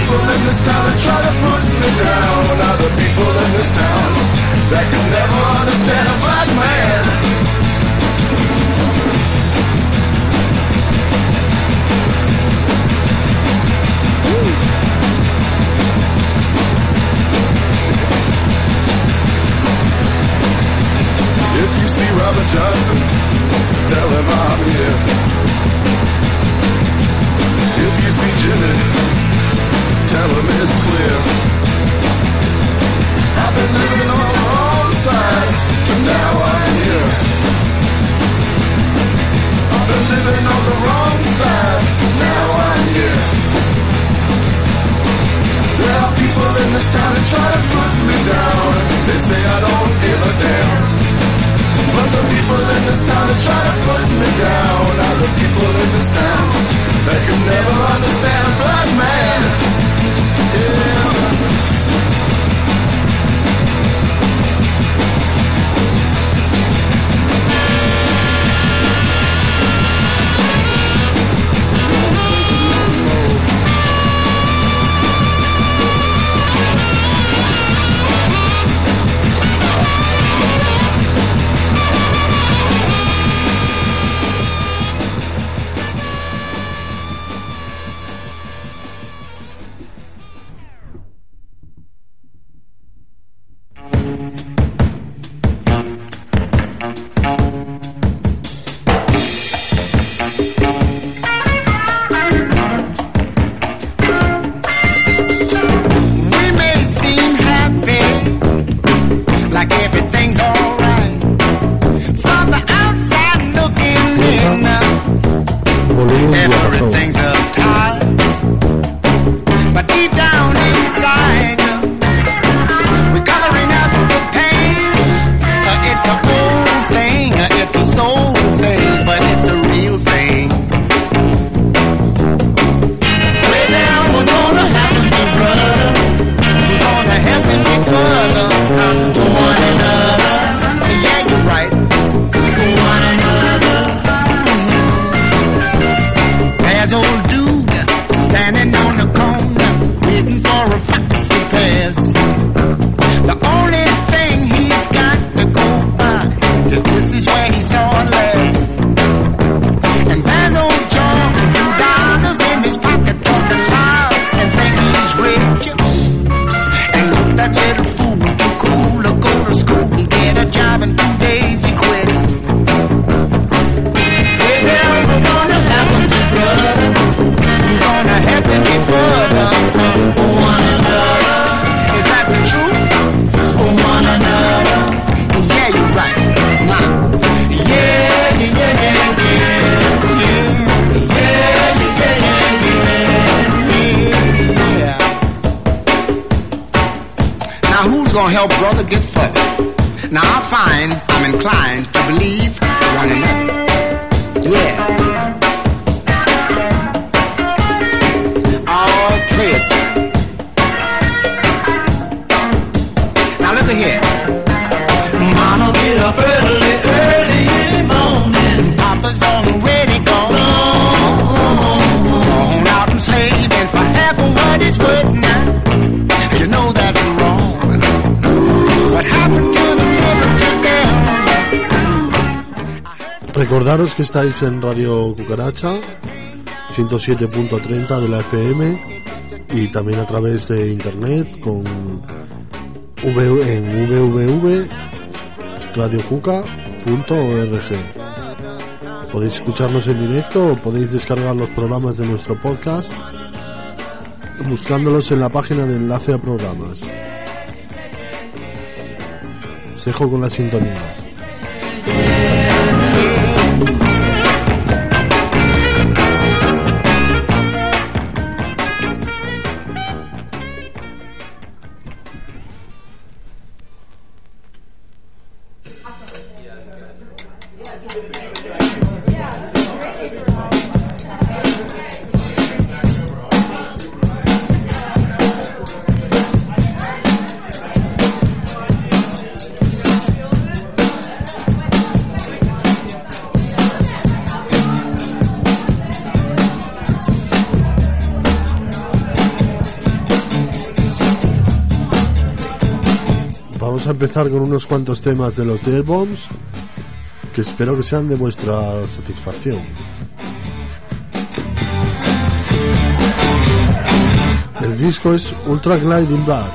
people in this town that try to put me down are the people in this town that can never understand a black man. If you see Robert Johnson, tell him I'm here. If you see Jimmy, tell him it's clear. I've been living on the wrong side, and now I'm here. I've been living on the wrong side, now I'm here. There are people in this town that try to put me down. They say I don't give a damn. But the people in this town that try to put me down are the people in this town that can never understand a black man. Yeah. Help brother get further. Now I find I'm inclined to believe one another. Yeah. All players. Now look at here. Mama get up early, early in the morning. Papa's already gone. Gone out and slaving for half of what it's worth now. You know that's wrong. Recordaros que estáis en Radio Cucaracha 107.30 de la FM y también a través de internet con en www.radiocuca.org. Podéis escucharnos en directo o podéis descargar los programas de nuestro podcast buscándolos en la página de enlace a programas. Os dejo con la sintonía. vamos a empezar con unos cuantos temas de los Dead Bombs que espero que sean de vuestra satisfacción. El disco es Ultra Gliding Black.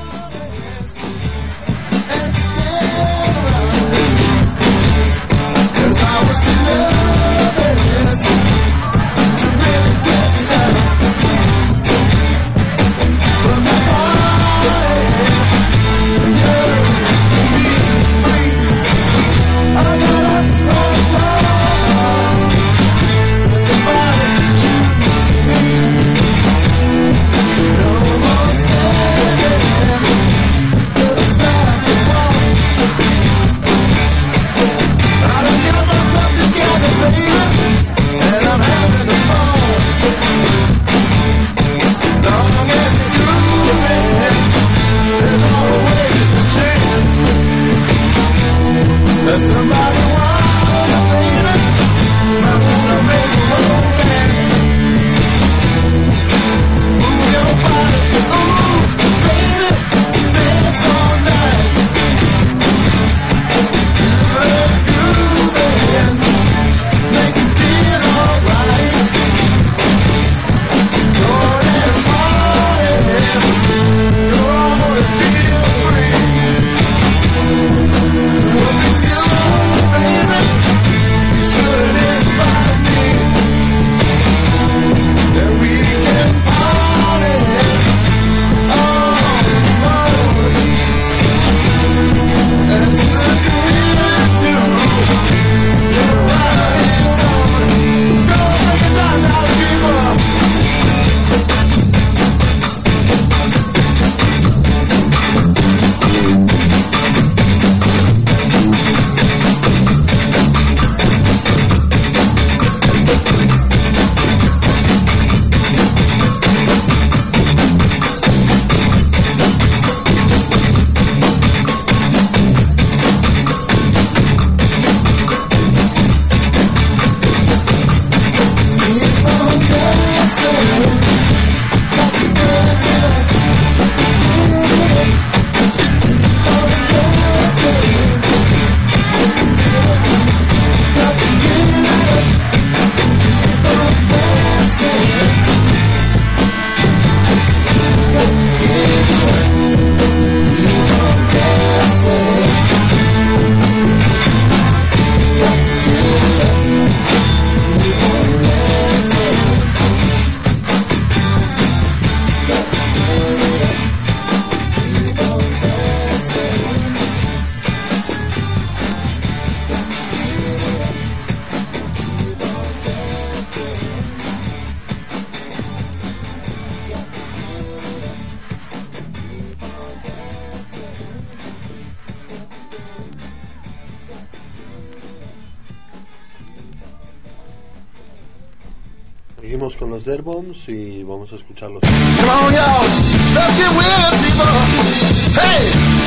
Seguimos con los Dead Bombs y vamos a escucharlos. Come on, y'all, let's get with it, people. Hey,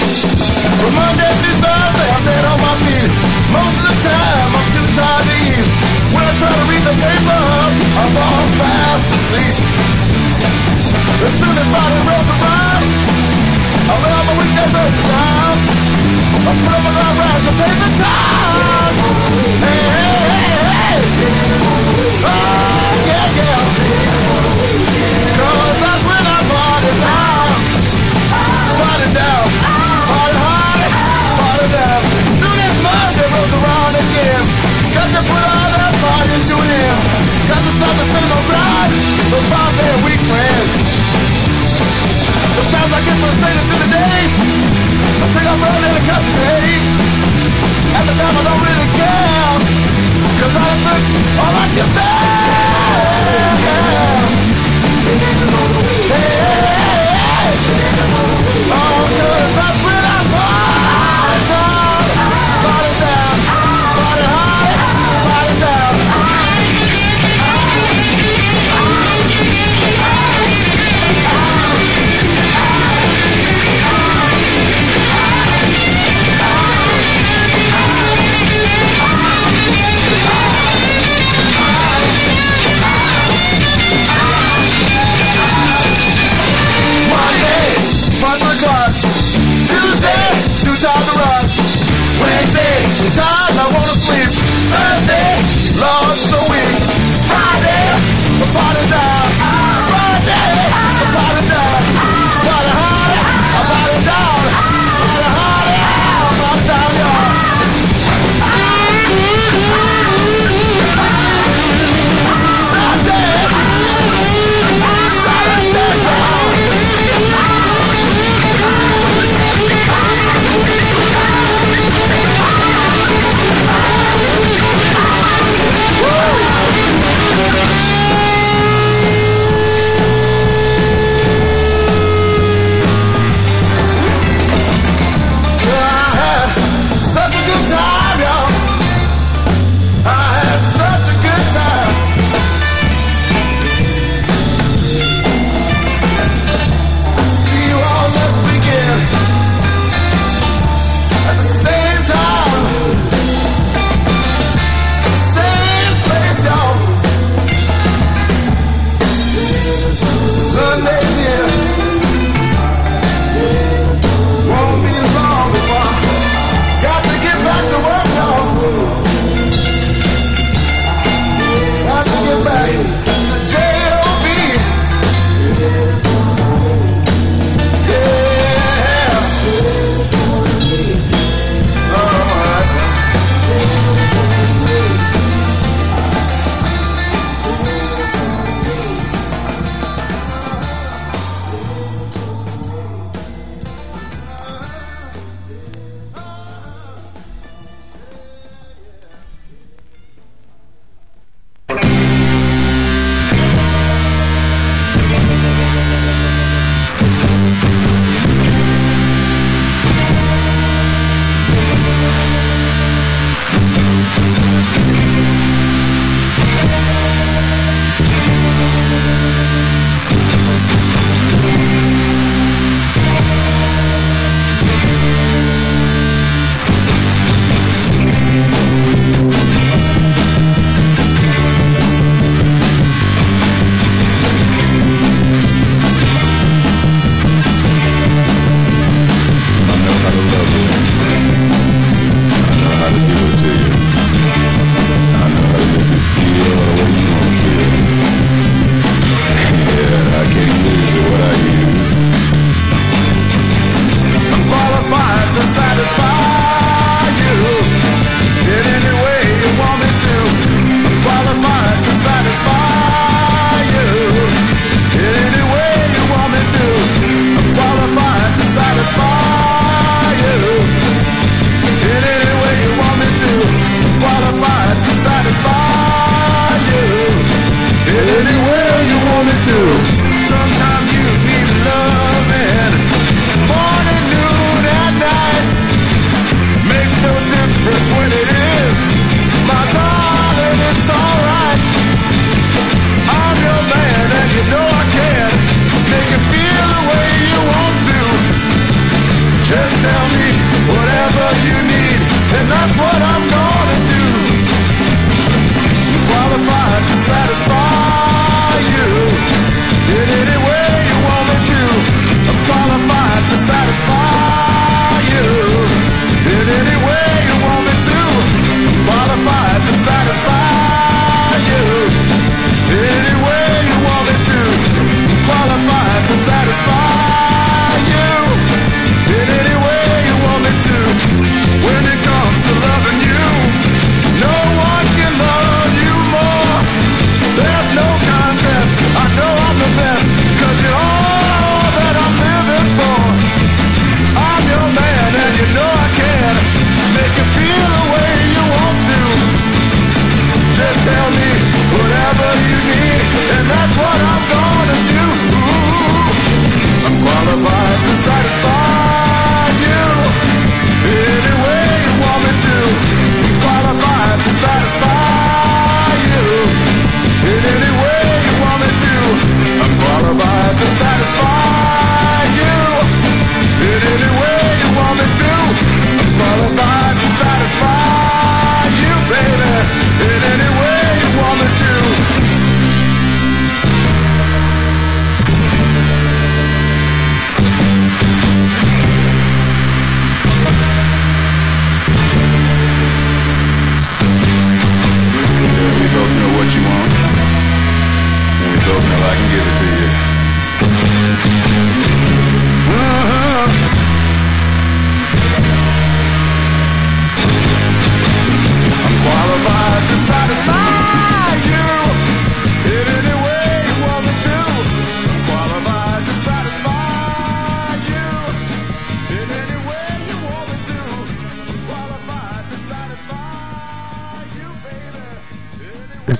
from Monday to Thursday, I'm dead on my feet. Most of the time, I'm too tired to eat. When I try to read the paper, I fall fast asleep. As soon as Friday rolls around, I'll let all my weekday burgers down. I put up my long rides to pay the time. Hey, hey, hey, hey. Oh, yeah, yeah. 'Cause that's when I party down. Party down. Party hard. Party down. Soon as Monday rolls around again, got to put all that party to an end. Got to start the cinema ride. Those 5-day week plans. Sometimes I get frustrated through the day. I take off early to cut the hay. At the time I don't really care, 'cause I took all I can bear. Hey, hey, hey. Oh, 'cause that's when I party down. Party down. Party hard. Party down. Tired, I wanna sleep. Thursday, Lord, so weak. Friday, the party down. Friday, the party down. Party harder, I party down. Party harder, I party down, y'all. Sunday, Saturday,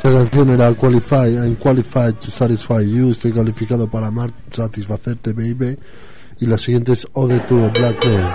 Esta canción era I'm qualified to satisfy you, estoy calificado para satisfacerte, baby. Y la siguiente es Ode to a Black Man.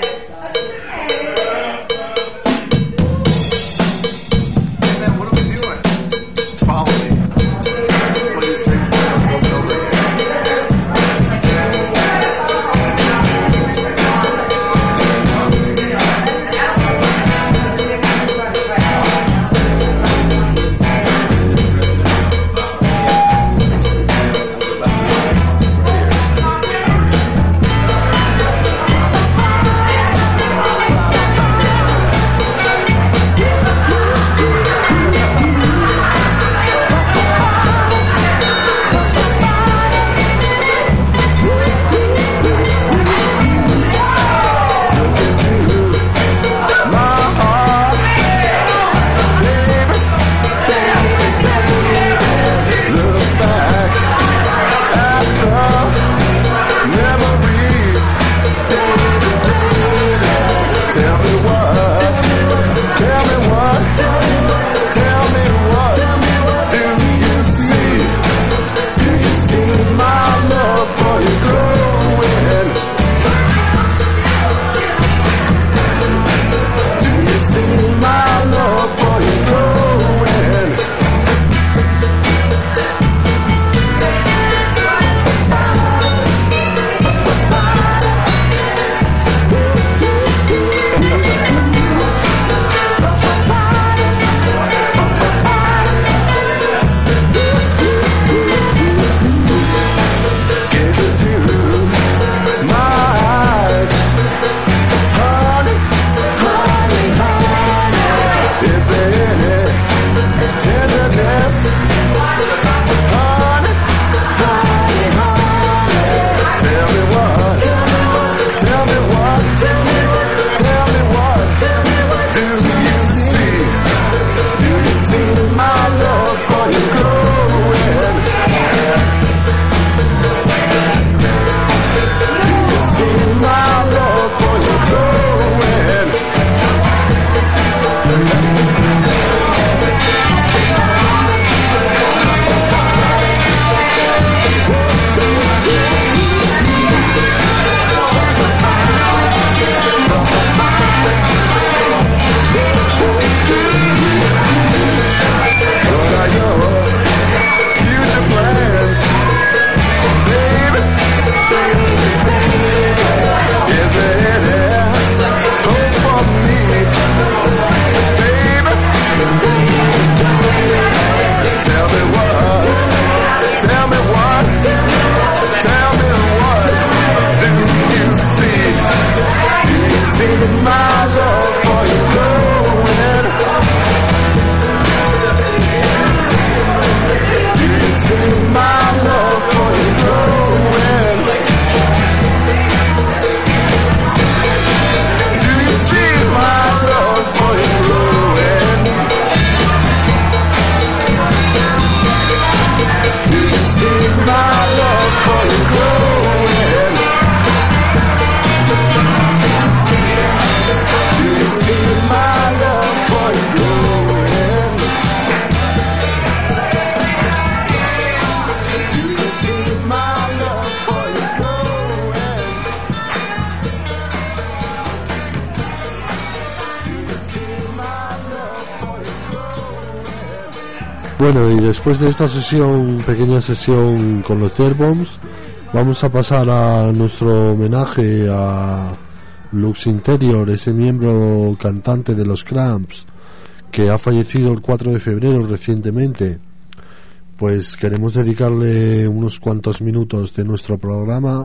Bueno, y después de esta sesión, pequeña sesión con los Airbombs, vamos a pasar a nuestro homenaje a Lux Interior, ese miembro cantante de los Cramps, que ha fallecido el 4 de febrero recientemente. Pues queremos dedicarle unos cuantos minutos de nuestro programa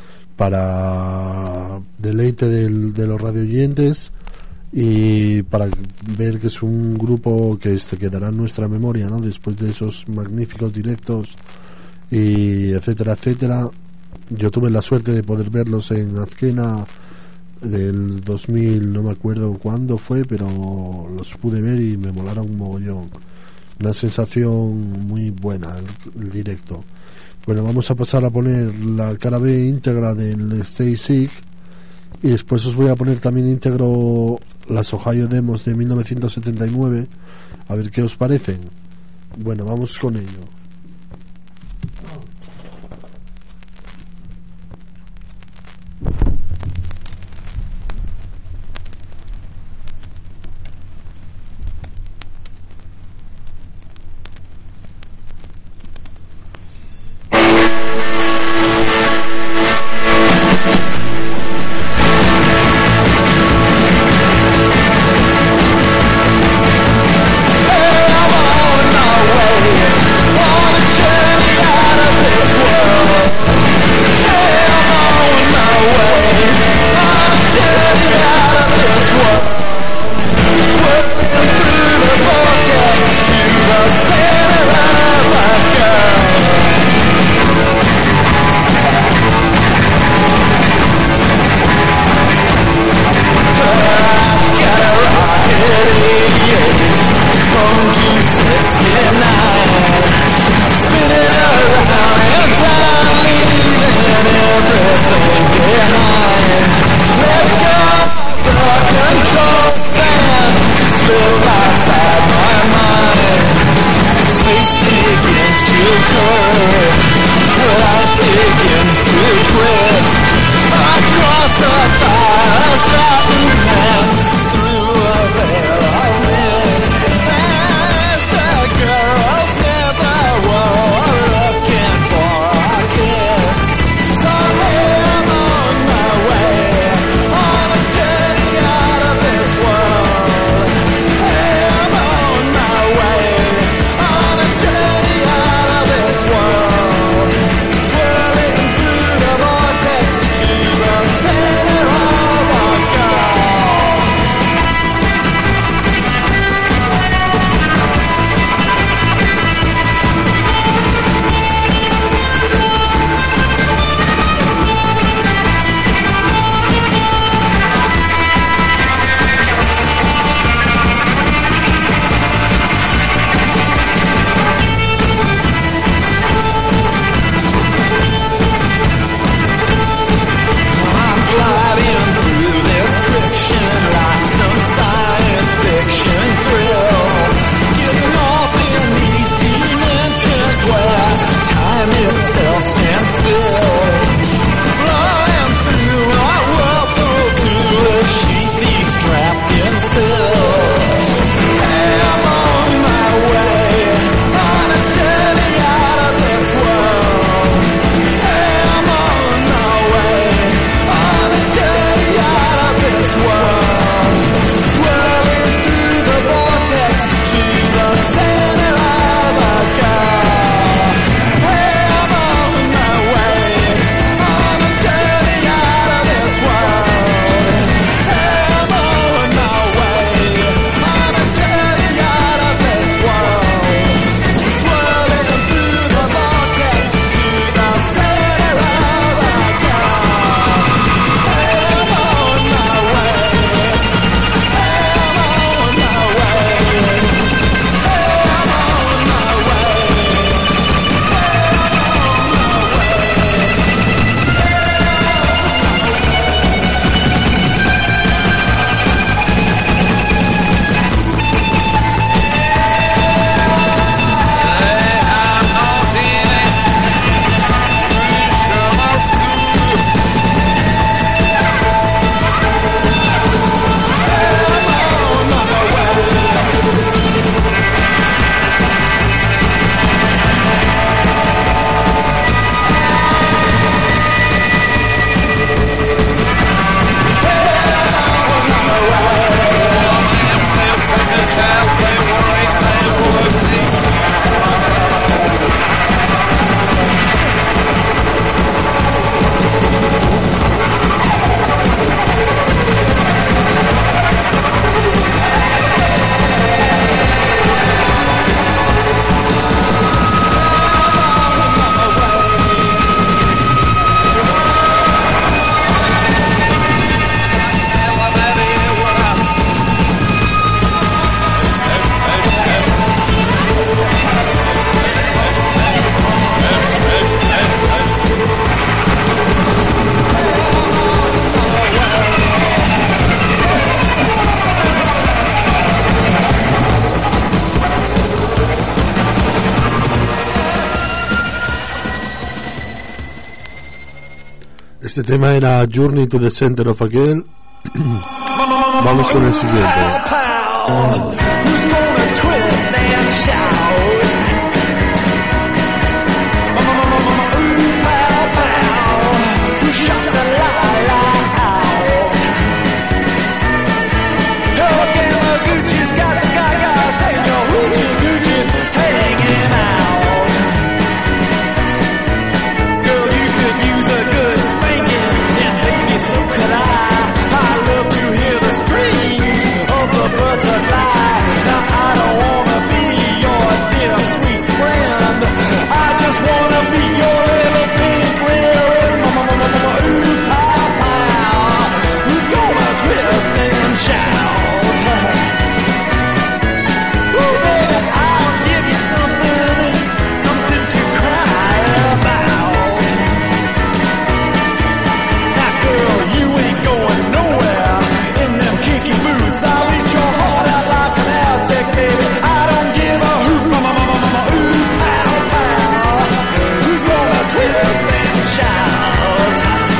para deleite de los radioyentes y para ver que es un grupo que quedará en nuestra memoria, ¿no? Después de esos magníficos directos y etcétera, etcétera. Yo tuve la suerte de poder verlos en Azkena del 2000, no me acuerdo cuándo fue, pero los pude ver y me molaron un mogollón. Una sensación muy buena el directo. Bueno, vamos a pasar a poner la cara B íntegra del Stay Sick y después os voy a poner también íntegro las Ohio Demos de 1979, a ver qué os parecen. Bueno, vamos con ello. Hey, I'm on my way. Este tema era Journey to the Center of a Girl. Vamos con el siguiente. Who's gonna twist and shout? Ooh, pow, pow. Who shot the light out? Oh, Gamma Gucci's got the gagas and your hoochie goochies hanging out. Girl, you could use a good spanking, and baby, so could I. I love to hear the screams of the butterfly. Now I don't wanna be your dear sweet friend. I just wanna be your little pink red. Ooh, pow, pow. Who's gonna twist and shout? Ooh, baby, I'll give you something to cry about. Now, girl, you ain't going nowhere in them kinky boots. I'll eat your heart out like an Aztec, baby. I don't give a hoot. Ooh, pow, pow. Who's gonna twist and shout?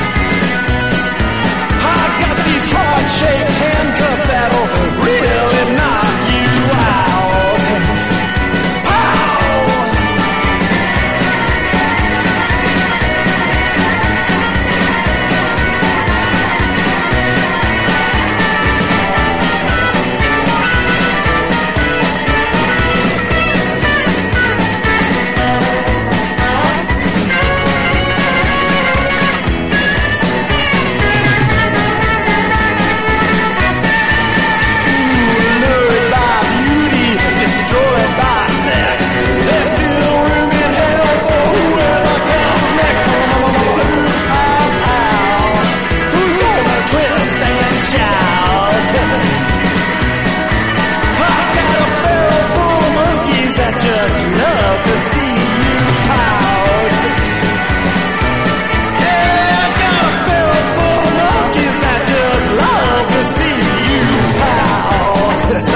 I got these heart-shaped handcuffs that'll really knock you out. Pow! Lured by beauty, destroyed by sex. There's still room in hell for whoever comes next. Ooh, pow, pow. Who's gonna twist and shout? I got a barrel full of monkeys that just love to see you pout. Yeah, I got a barrel full of monkeys that just love to see you pout.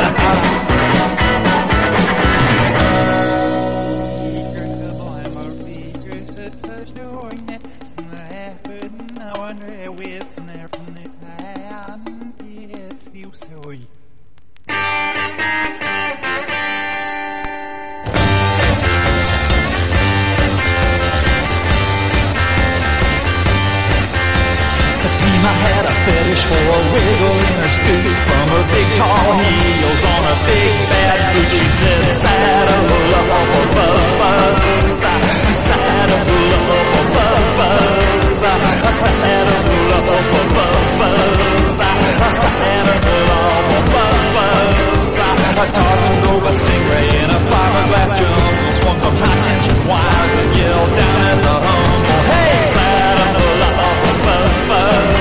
I had a fetish for a wiggle in her scoop from her big tall heels on a big fat boot. She said, saddle up a buzz buzz, saddle up a buzz buzz, saddle up a buzz buzz, saddle up a buzz buzz. A Tarzan drove a Stingray in a fiberglass jungle, swung from high tension wires and yelled down at the humble. Hey, saddle up a buzz buzz.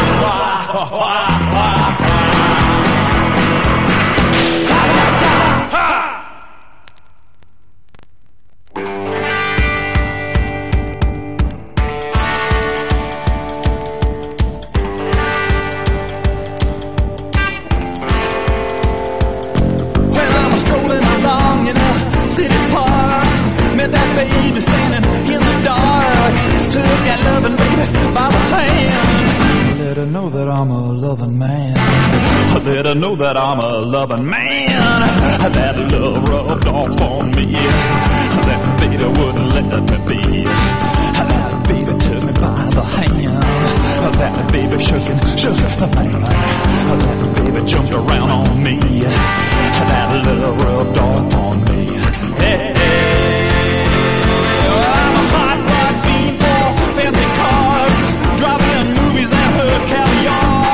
Let her know that I'm a loving man. That love rubbed off on me. That baby wouldn't let me be. That baby took me by the hand. That baby shook the man. That baby jumped around on me. That love rubbed off on me. Hey, hey. I'm a hot rod fiend for fancy cars, driving movies and her caviar.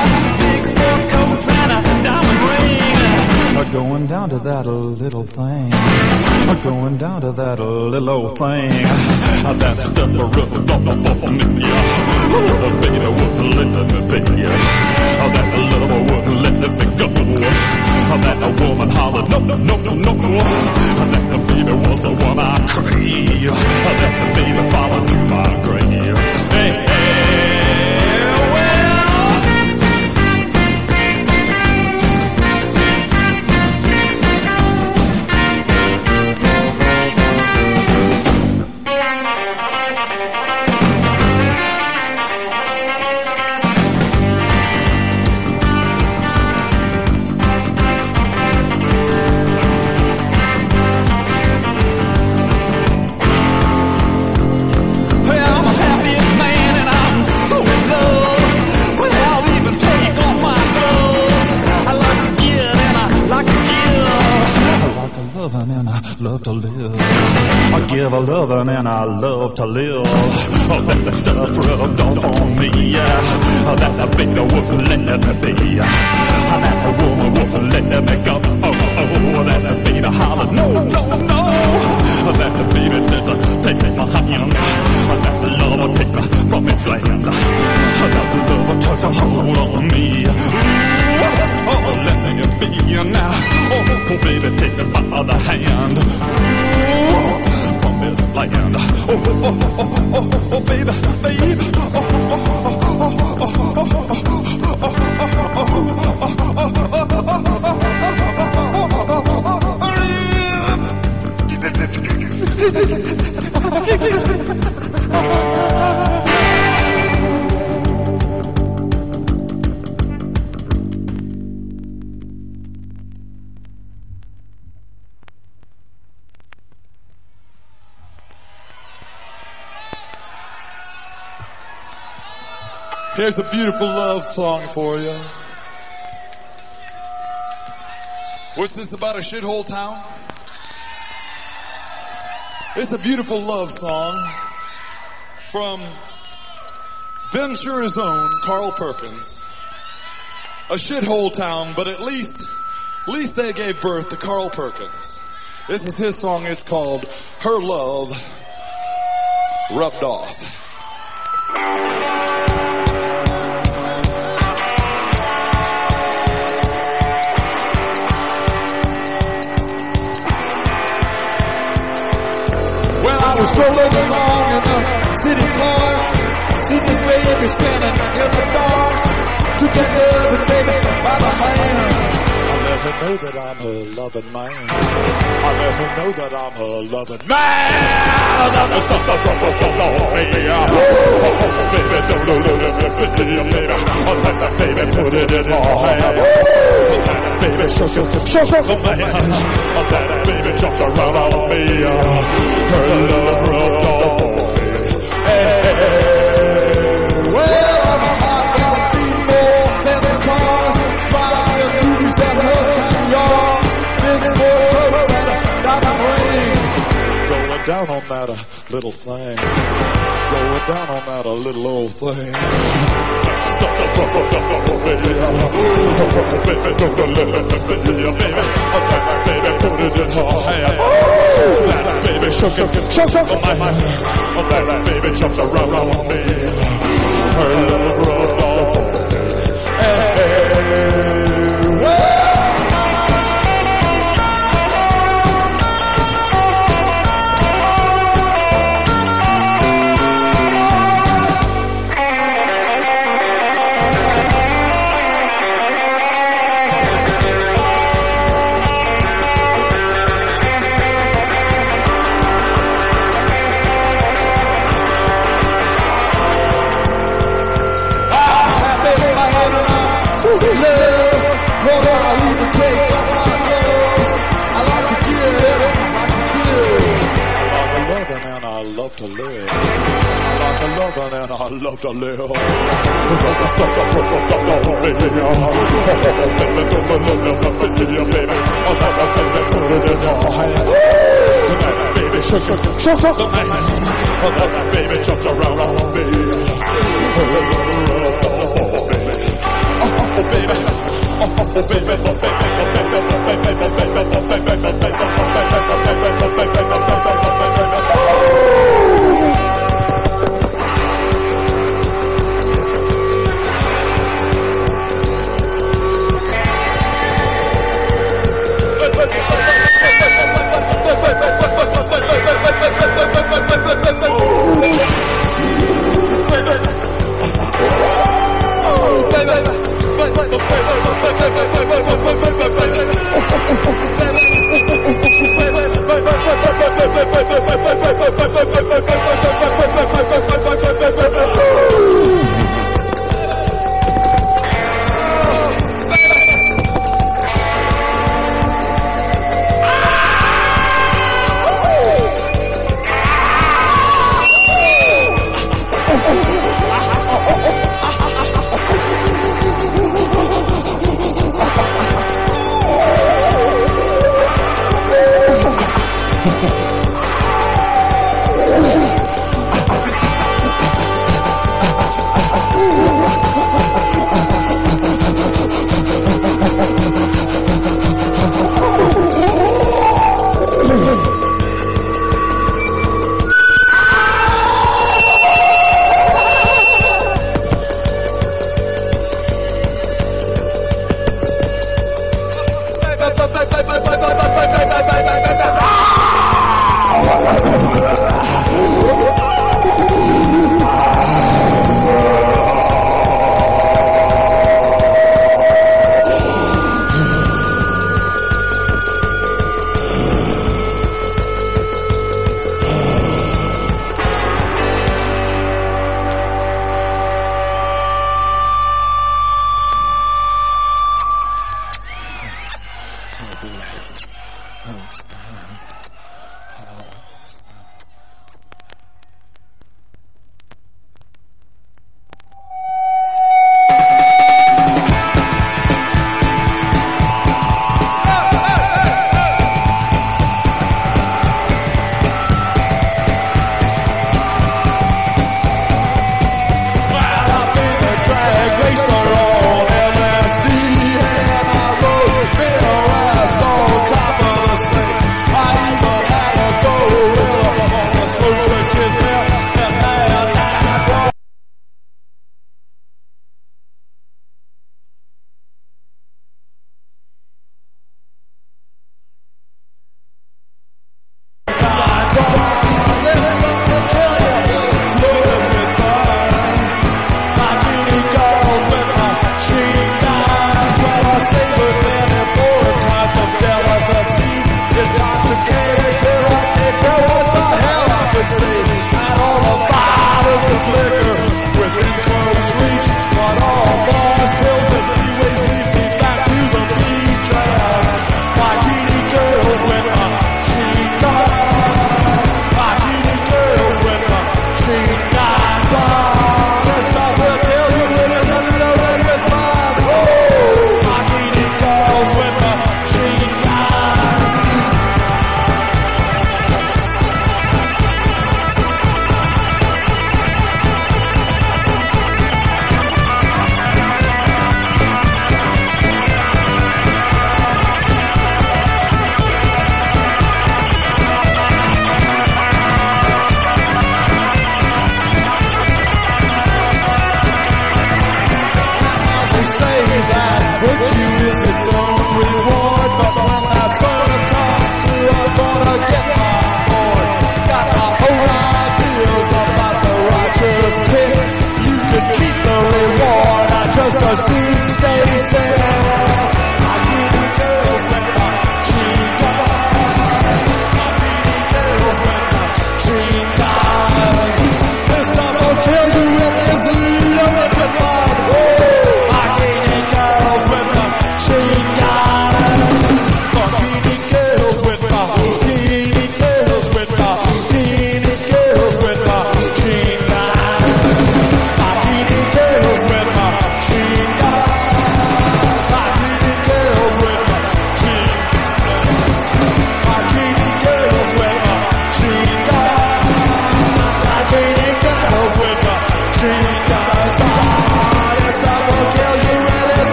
Going down to that little thing. Going down to that little old thing. That stuff rubbed off on me. The baby wouldn't let me be. That lover wouldn't let me go. That woman hollered, no, no, no, no, no. That the baby was the one I crave. That the baby followed to my grave. Hey, hey. Love to live. I give a loving and I love to live. Oh, that stuff rubbed off on me. That the baby wouldn't let me be. That the woman wouldn't let me go. Oh, that the baby hollered, no, no, no. That the baby didn't take my hand. That the love would take me from his land. That the love took a hold on me. Oh, let me be now. Oh, baby, take me by the hand. Oh, from this land. Oh, baby, baby. Here's a beautiful love song for you. What's this about a shithole town? It's a beautiful love song from Ventura's own Carl Perkins. A shithole town, but at least they gave birth to Carl Perkins. This is his song. It's called Her Love Rubbed Off. I was strolling along in the city park, see this baby standing in the dark, together the baby by the hand. I let her know that I'm her loving man. I let her know that I'm her loving man. That the stuff that rubbed off on me. Oh, baby, don't baby. Oh, let that baby put it in her hand. Oh, that baby shook the man. Oh, that baby jumped around on me. Her love rubbed off on me. Hey, well, I'm a hot rod female, fancy cars, driving movies at her town yard, big sport coats and a diamond ring. Going down on that little thing. Going down on that little old thing. Stuff the baby, baby, baby, put it in her hand. That baby shook my hand. That baby jumped around on me. Her love rubbed off on me. love. Lord, I'll even take off my clothes. I like to give, I like to give. I like a lover and I love to live. I like a lover and I love to live. Baby, shake the man. Baby, jump around on me. Oh, baby. Oh,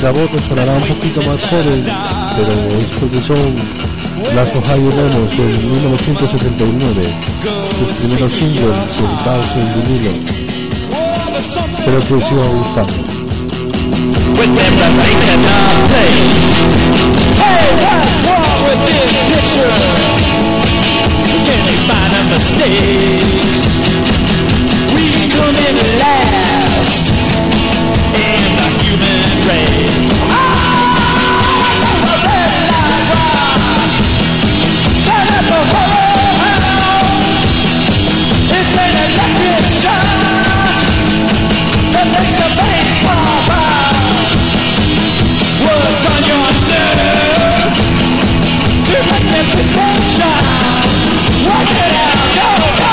la voz nos sonará un poquito más joven, pero es porque son las Ohio Demos del 1979, sus primeros singles editados en vinilo. Espero que os siga gustando. With everything in our place. Hey, what's wrong with this picture? Can you find our mistakes? We come in last in the human race. Ah, the red light rock. Turn up the whole house. It's an electric shock that makes your veins pop out. Words on your nerves to make them suspension. Work it out, go, go.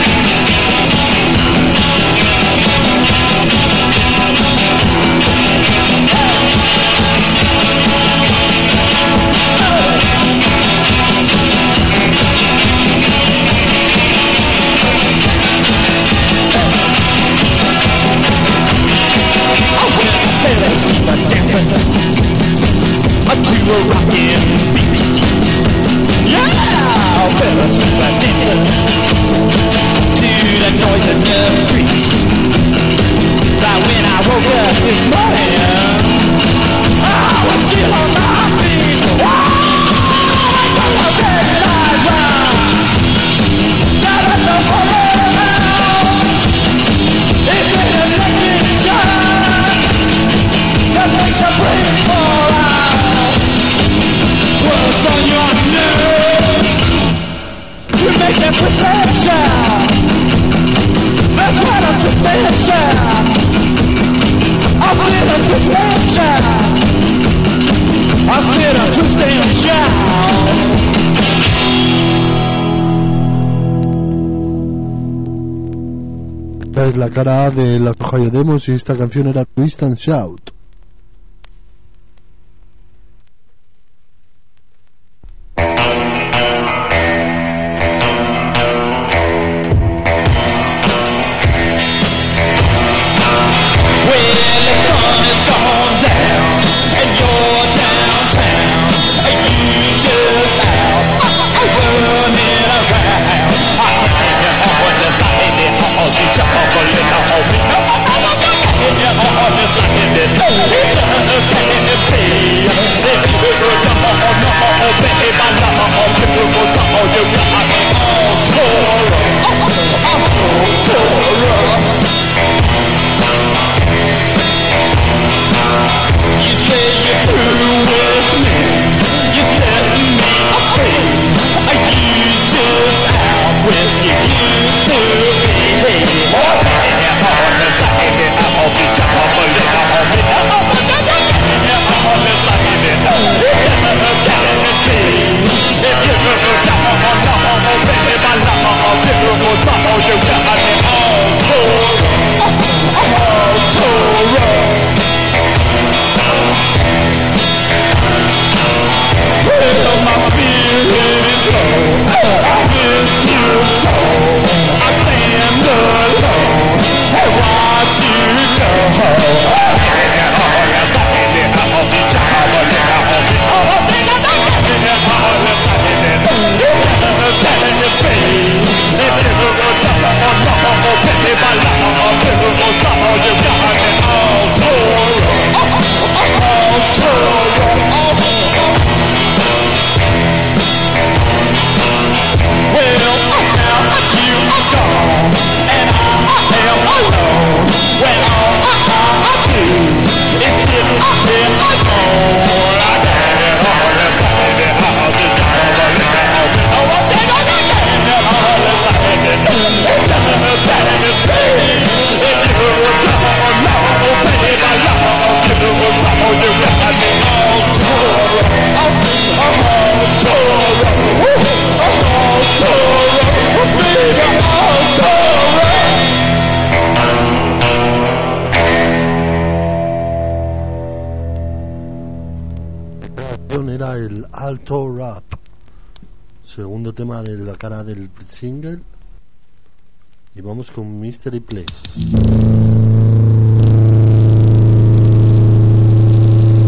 To a rockin' beat. Yeah, better sleep like dancing to the noise in the street. Right when I woke up this morning, I was still on my feet. Oh, I got the red light round. Now let the whole house. It's an electric shock that makes your brain fall out. Words on your nerves to make them perception. That's what I'm suspension. I feel a suspension. I feel a suspension. Esta es la cara A de las Ohio Demos y esta canción era Twist and Shout. Era el Alto Rap, segundo tema de la cara del single, y vamos con Mystery Play.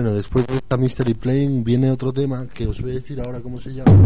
Bueno, después de esta Mystery Plane viene otro tema que os voy a decir ahora cómo se llama.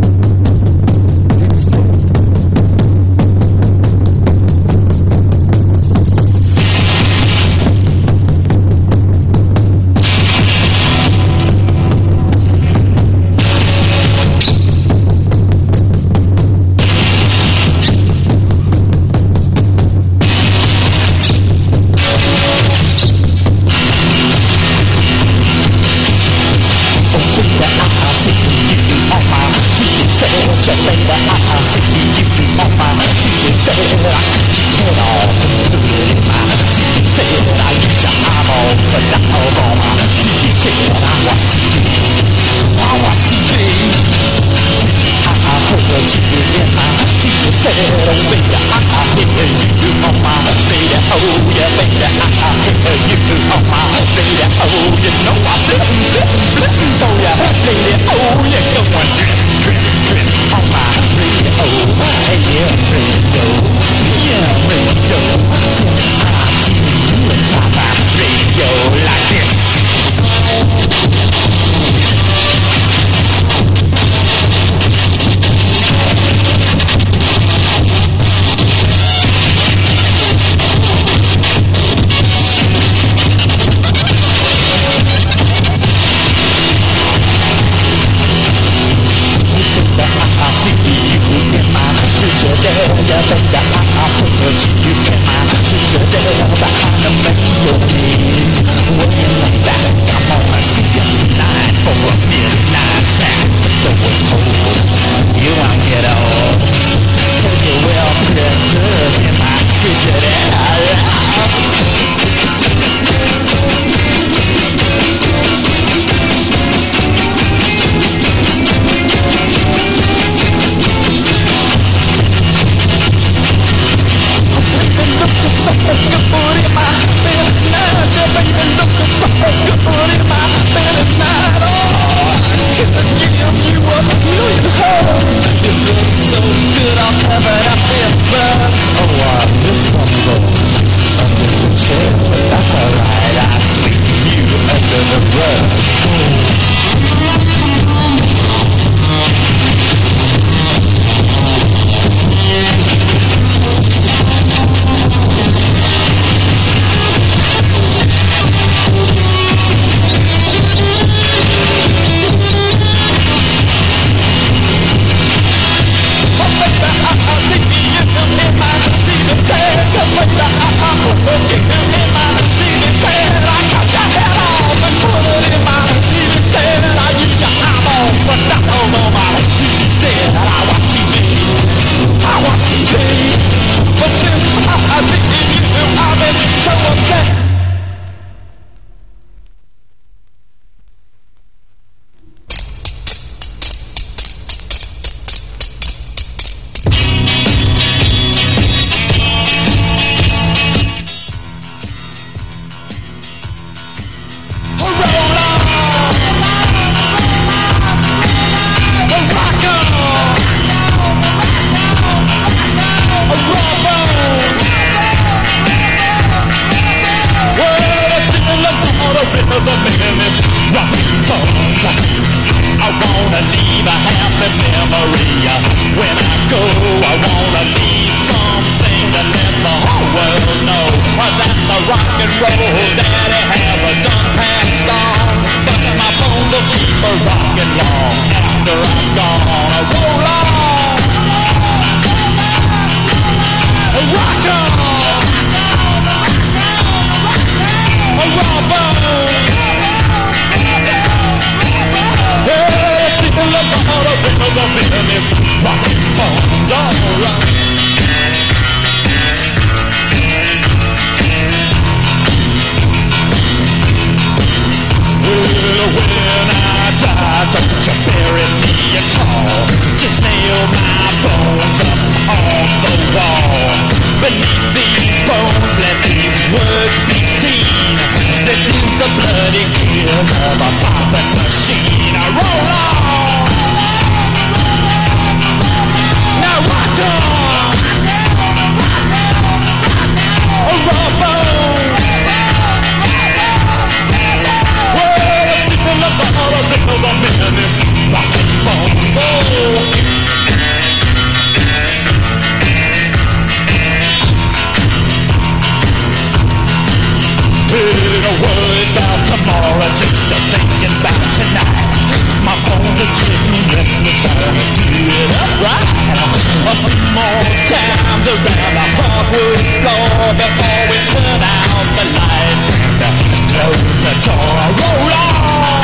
arms around the hardwood floor before we turn out the lights. Close the door, roll on.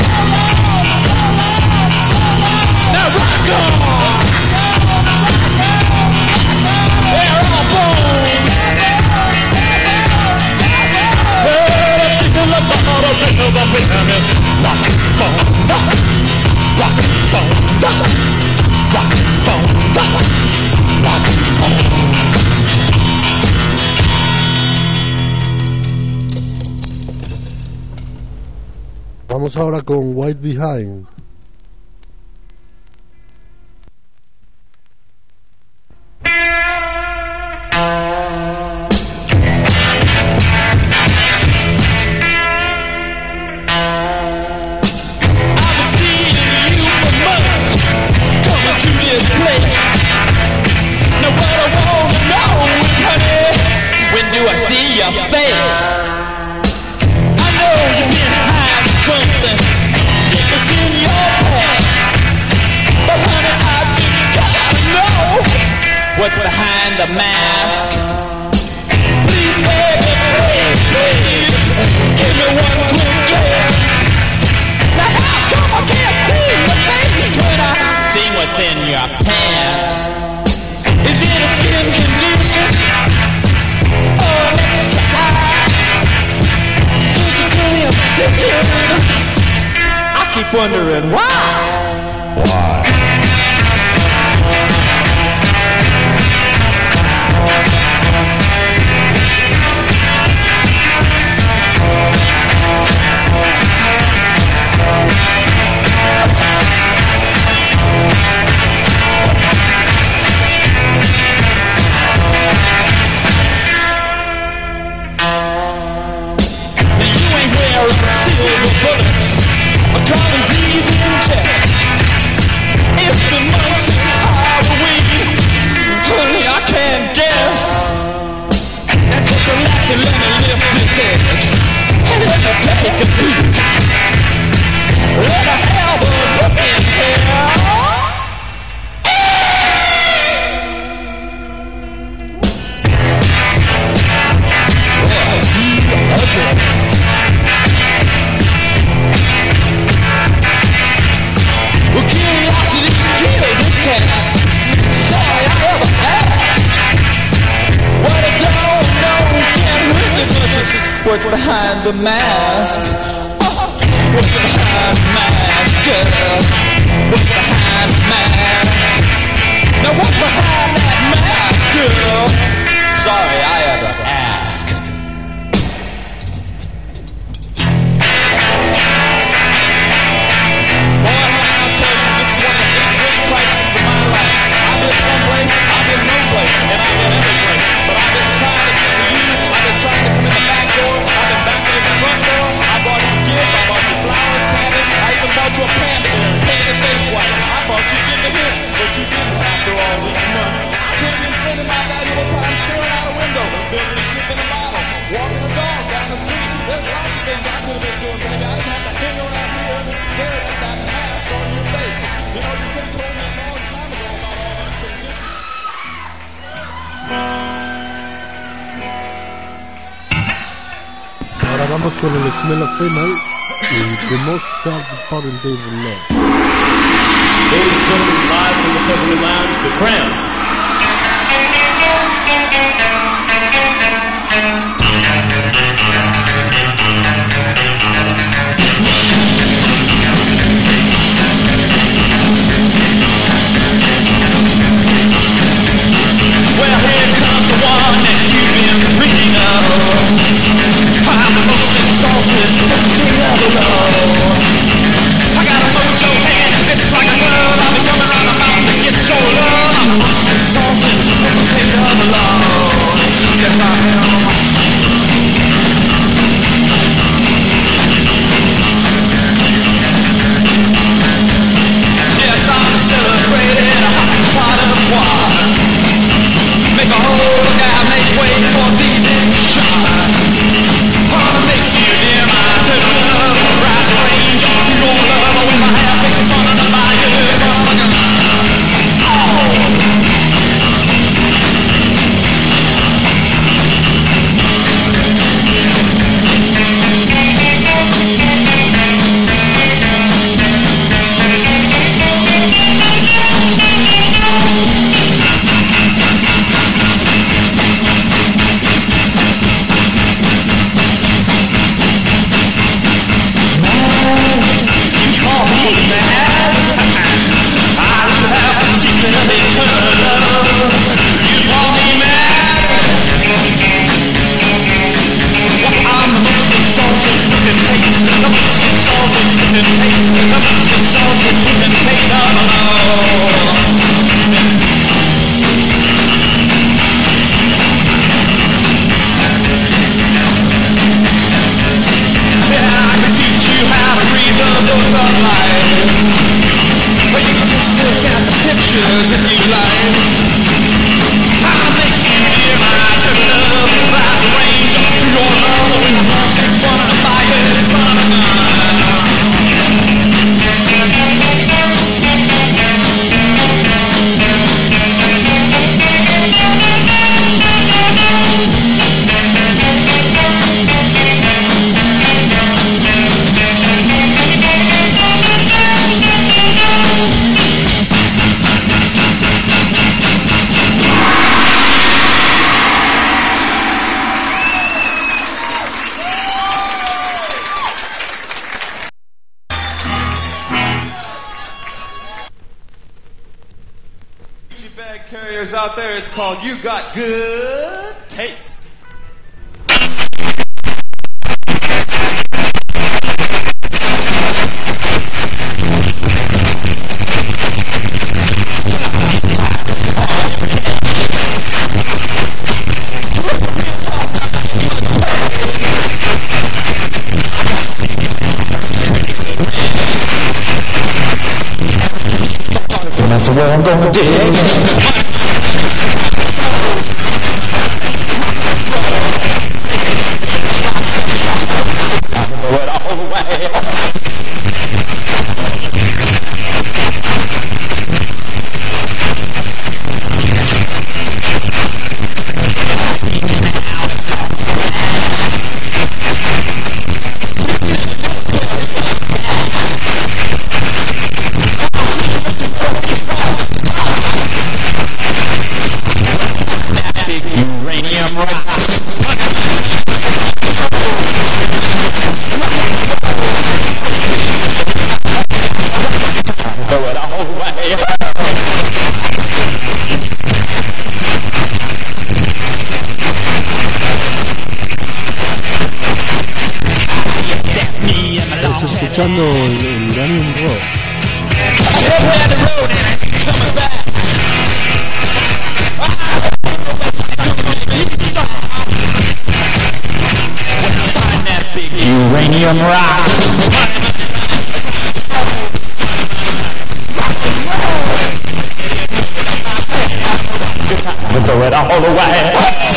Now rock on. We're all born. Till the bottom of the rhythm is rock, boom, rock, rock, boom, rock, rock, boom, rock, rock, boom. Vamos ahora con White Behind. Your face. I know you've been hiding something secret in your past, but honey, I just gotta know what's behind the mask. Please, baby, please, give me one quick glance. Now how come I can't see your face when I see what's in your pants? Is it a skin condition? I keep wondering why. Why? Silver bullets, a common disease in check. It's the months since Halloween, honey, I can't guess. Now just relax and let me lift this edge, and let me take a peek. Let me have a look in here. Well, curiosity killed this cat. Sorry I ever asked. What I don't know can't hurt as much as what's behind the mask. What's behind the mask, girl? What's behind the mask? Now what's behind that mask, girl? Sorry I ever asked. Ahora vamos con el Smell of Fennel y The Most Sad Potential Love. Ladies and gentlemen, live from the Pavilion Lounge, The Cramps. Well, here comes the one that you've been dreaming of. I'm the most exalted potato love. I got a mojo hand, it's like a glove. I'll be coming around the mountain to get your love. I'm the most exalted potato love. Yes, I am. out there. It's called You Got Good Taste. That's where I'm gonna dig. Throw it all away. Uranium rock. Throw it all away. Estás escuchando el Uranium Rock. Uranium rock. Throw it all away.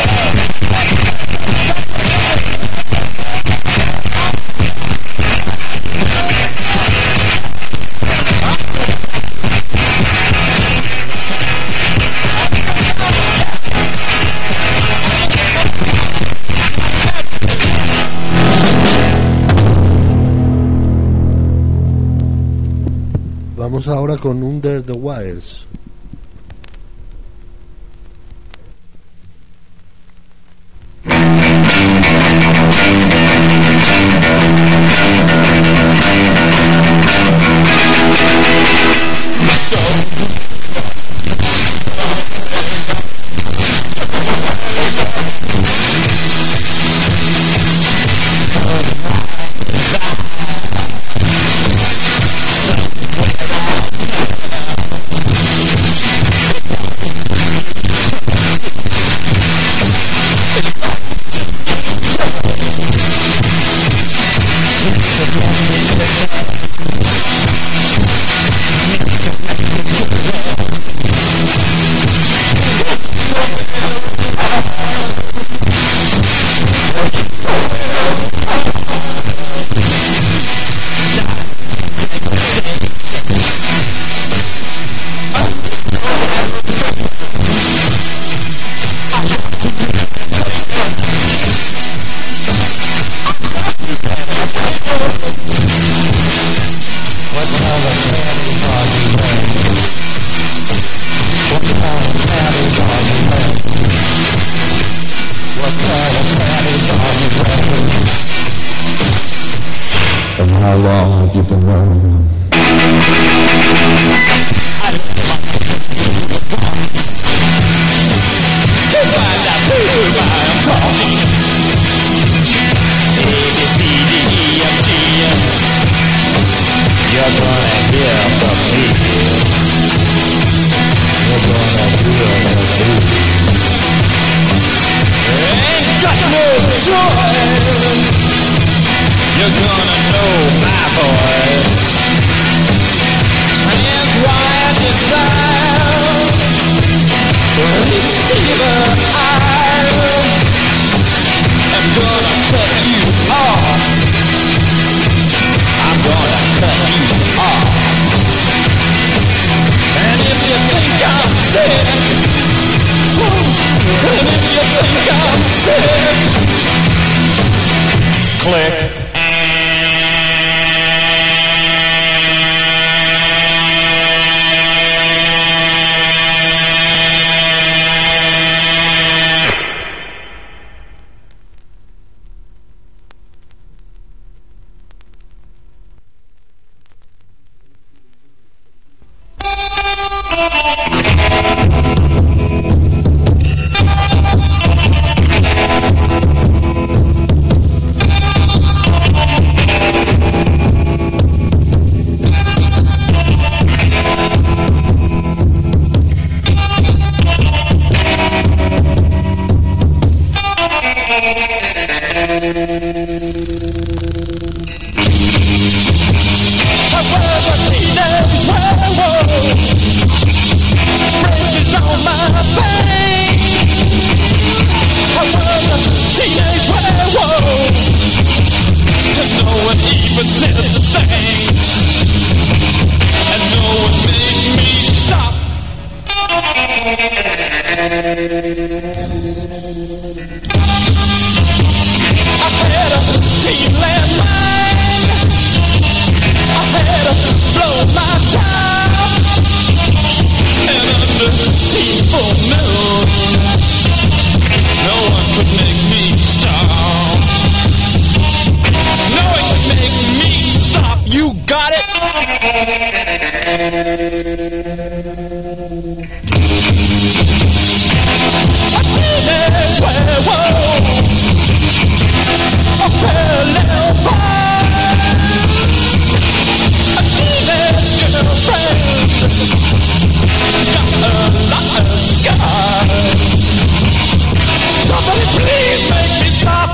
Vamos ahora con Under the Wires. And how long have you been wearing them? You're gonna hear from me. You're gonna hear from me. Ain't got no choice. You're gonna know my voice. Trans-wired desire. Receiver eyes. I'm gonna cut you off. I'm gonna cut you off. And if you think I'm sick, and if you think I'm sick, click. I had a team landmine. I had to blow my top. And under team full moon, no one could make me stop. No one could make me stop. You got it? A teenage werewolf, a parallel park, a teenage girlfriend, got a lot of scars. Somebody please make me stop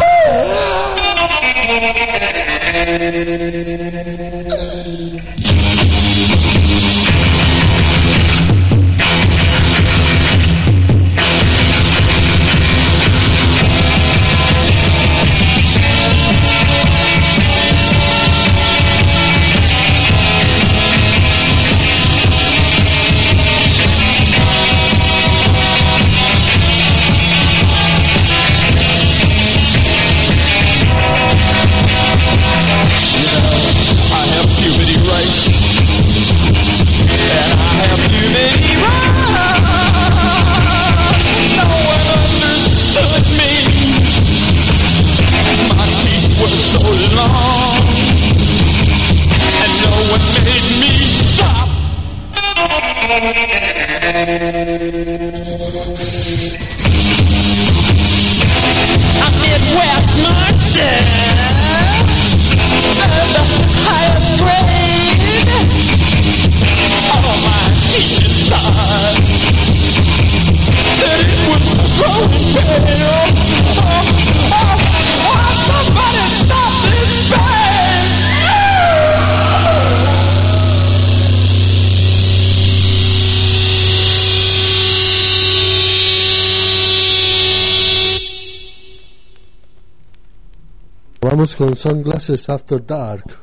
Vamos con Sunglasses After Dark.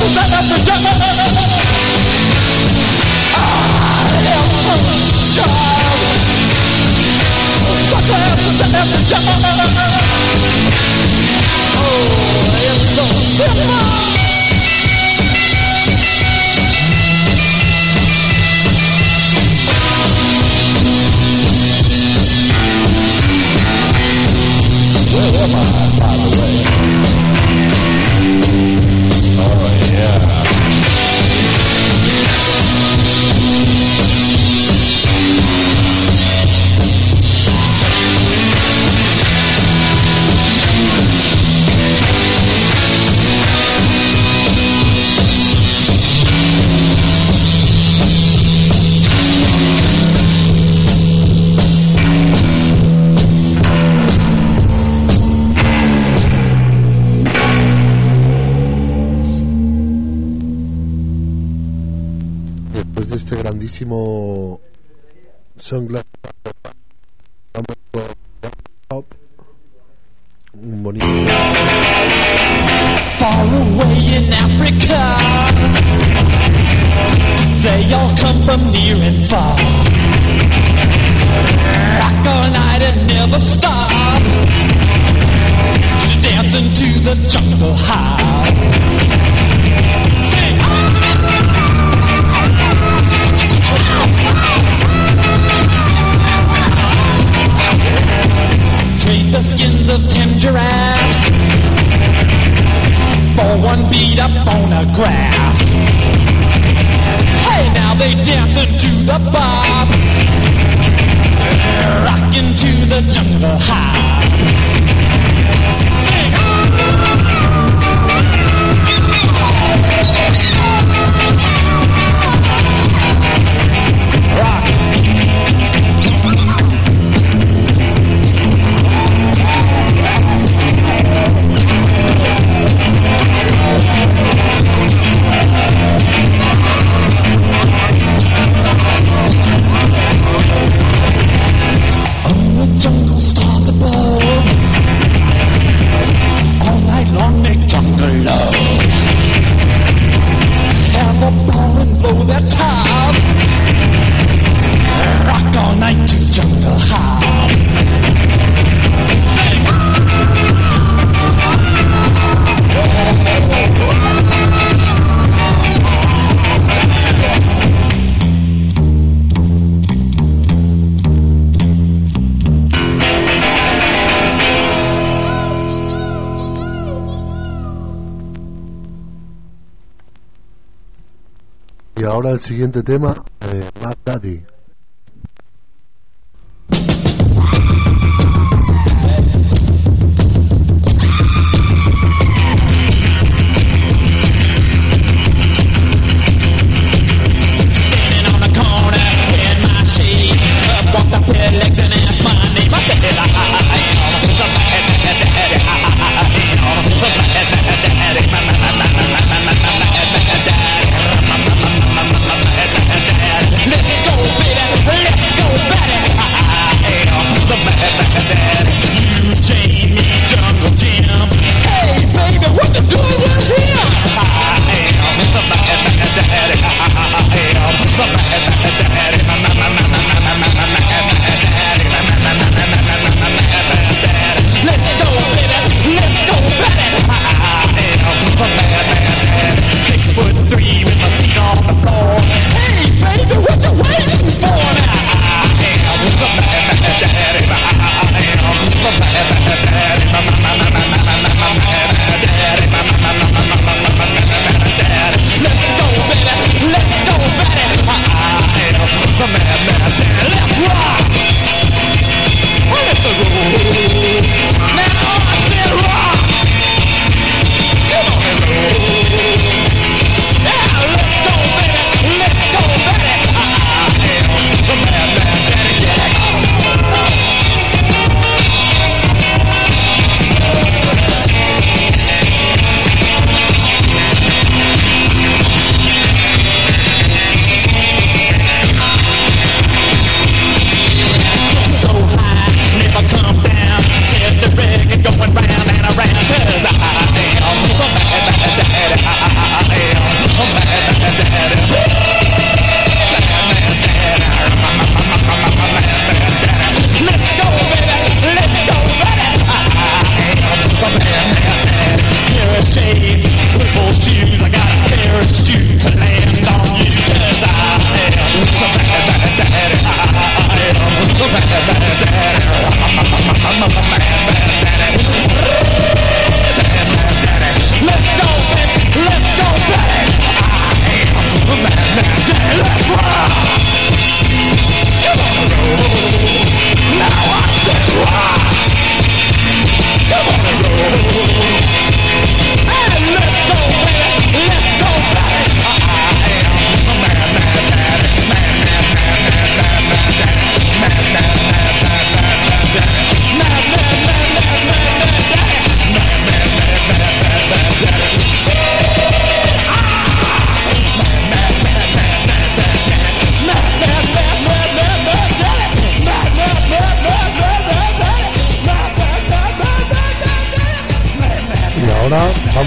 Where am I, by the way? Oh, yeah. Después de este grandísimo Sunglass un bonito Far away in Africa, they all come from near and far. Rock all night and never stop, dancing to the jungle high. Sing. Trade the skins of 10 giraffes for one beat up phonograph. Hey, now they dancing to the bop, rocking to the jungle high. Jungle stars above, all night long make jungle love. Have a ball and blow their tops, rock all night to jungle hop. Sing. y ahora el siguiente tema Mad Daddy. Let's go, baby.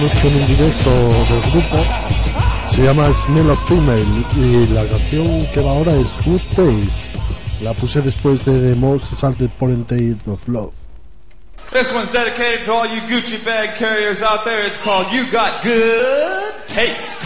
reproducción en directo del grupo. Se llama Smell of Female y la canción que va ahora es Good Taste. La puse después de The Most Exalted Potentate of Love. This one's dedicated to all you Gucci bag carriers out there. It's called You Got Good Taste.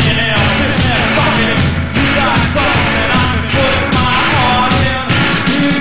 You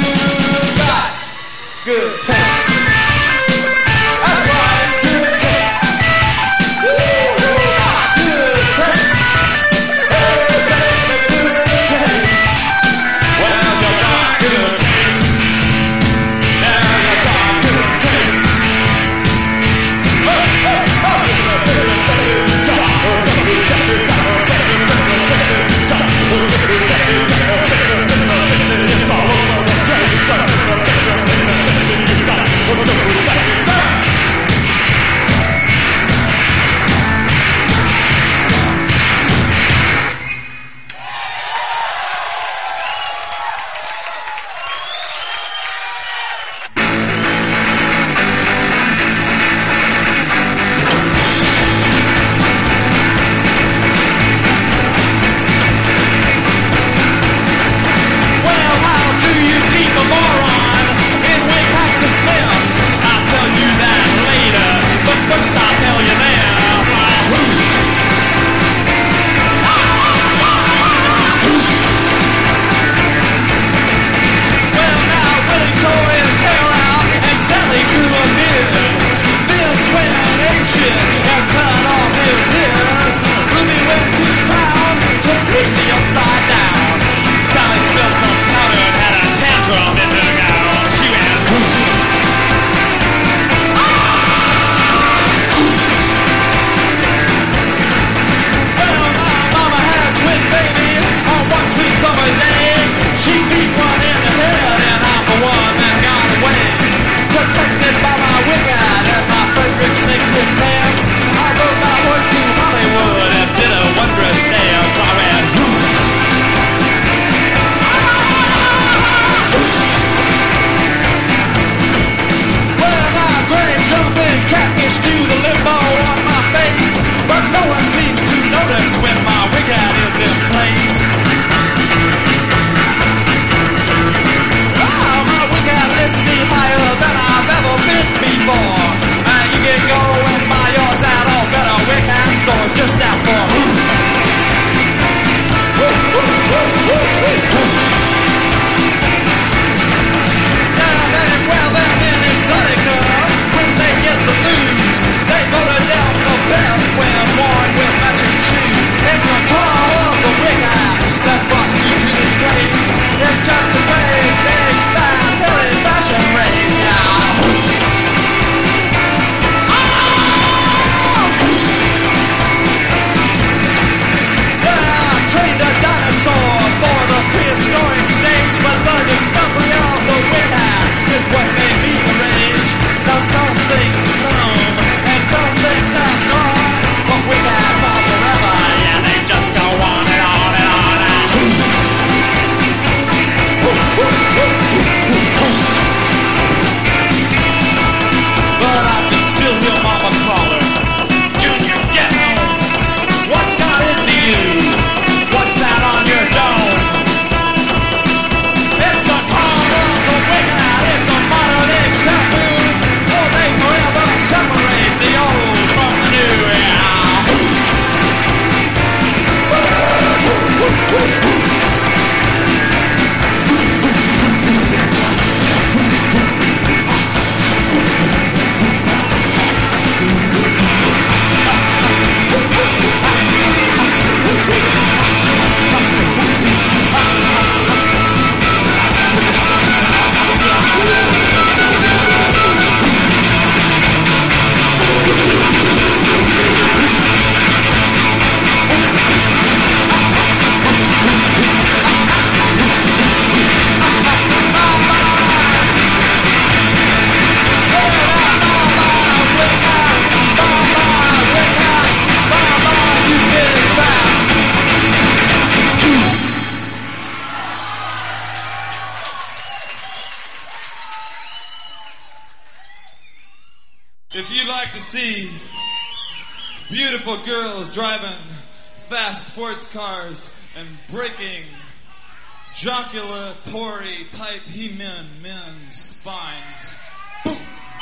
like to see beautiful girls driving fast sports cars and breaking joculatory type men's spines. Boom.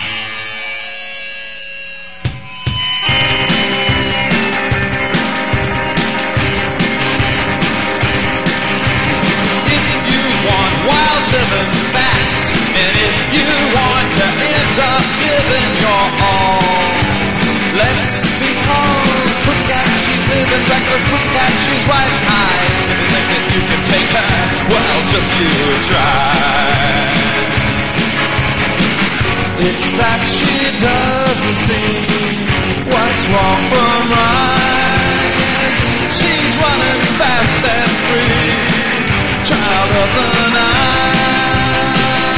Want wild living fast, and if you want to end up giving your all, let's be close. Pussycat, she's living reckless. Pussycat, she's riding high. If you think that you can take her, well, just you try. It's that she doesn't see what's wrong from right. She's running fast and free, child of the night.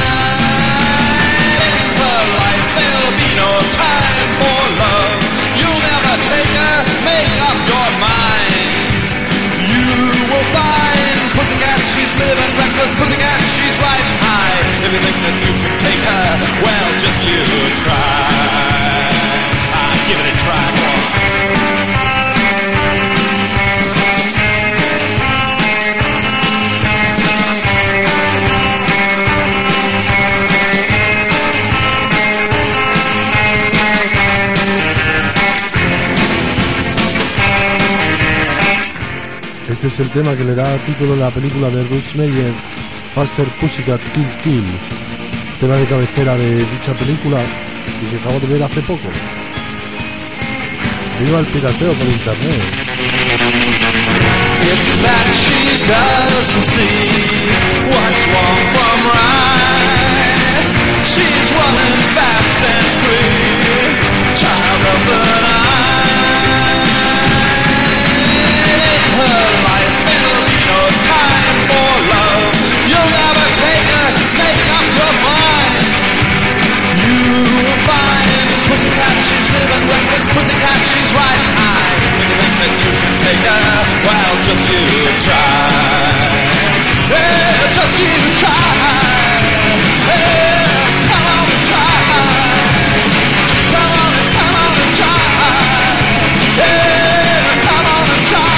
In her life there'll be no time for love. You'll never take her, make up your mind. You will find Pussycat, she's living reckless. Pussycat, she's riding high. If you think that you can take her, well, just you try. Give it a try, boy. Este es el tema que le da título a la película de Ruth Meyer, Faster Pussycat Kill Kill, tema de cabecera de dicha película y que acabo de ver hace poco. Viva el pirateo por internet. It's that she doesn't see what's wrong from right. She's running fast and free, child of the night. In her life there'll be no time for love. You'll never take her, make up your mind. You will find Pussycat, she's living reckless. Pussycat, she's riding high. If you think that you can take her, well, just you try. Yeah, just you try. Yeah, come on and try. Come on and try. Yeah, come on and try.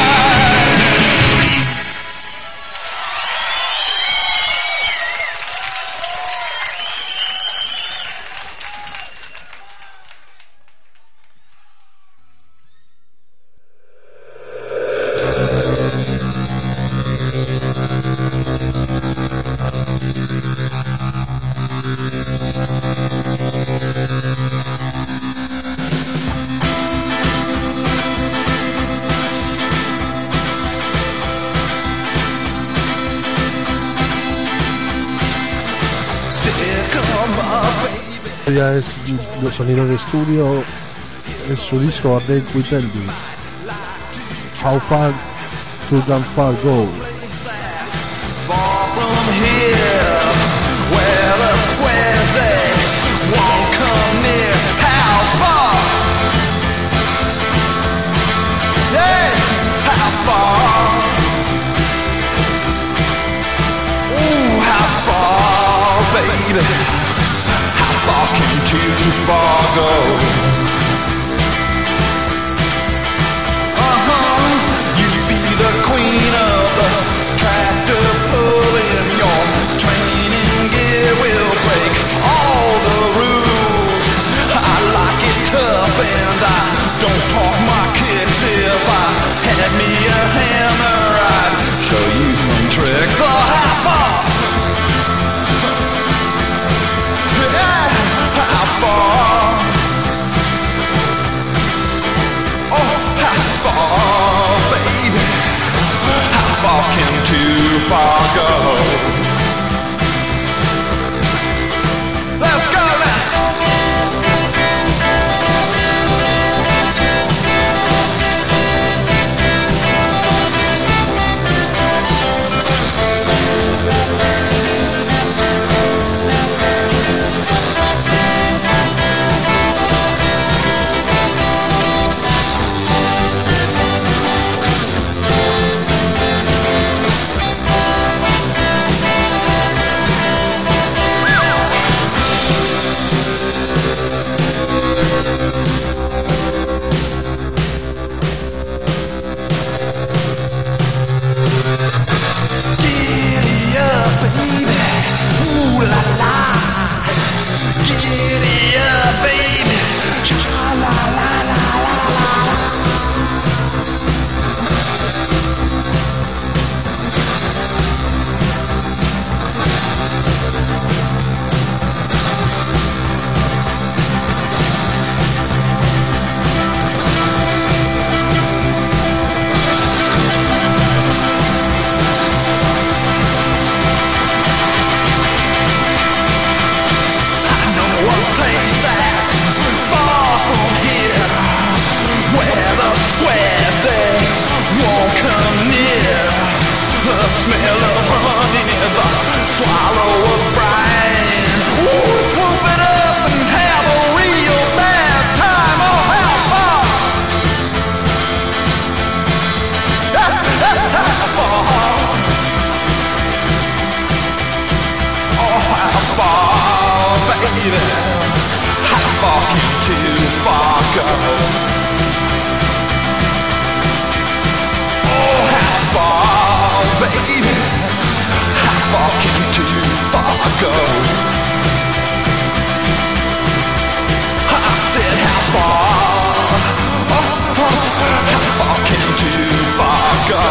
Ya es los sonidos de estudio en su disco A Date with Elvis. How far to can far go? Far from here, where the squares say won't come near. How far? Yeah, how far? Ooh, how far, baby? How far can too far go? You be the queen of the tractor pulling. Your training gear will break all the rules. I like it tough and I don't talk my kicks. If I had me a hammer, I'd show you some tricks. So how far? Yeah, how far? swallow a brine. Ooh, swoop it up and have a real bad time. Oh, how far? Oh, how far, baby? How far can too far go? Oh, how far, baby? How far can too far go? I said how far? How far can too far go?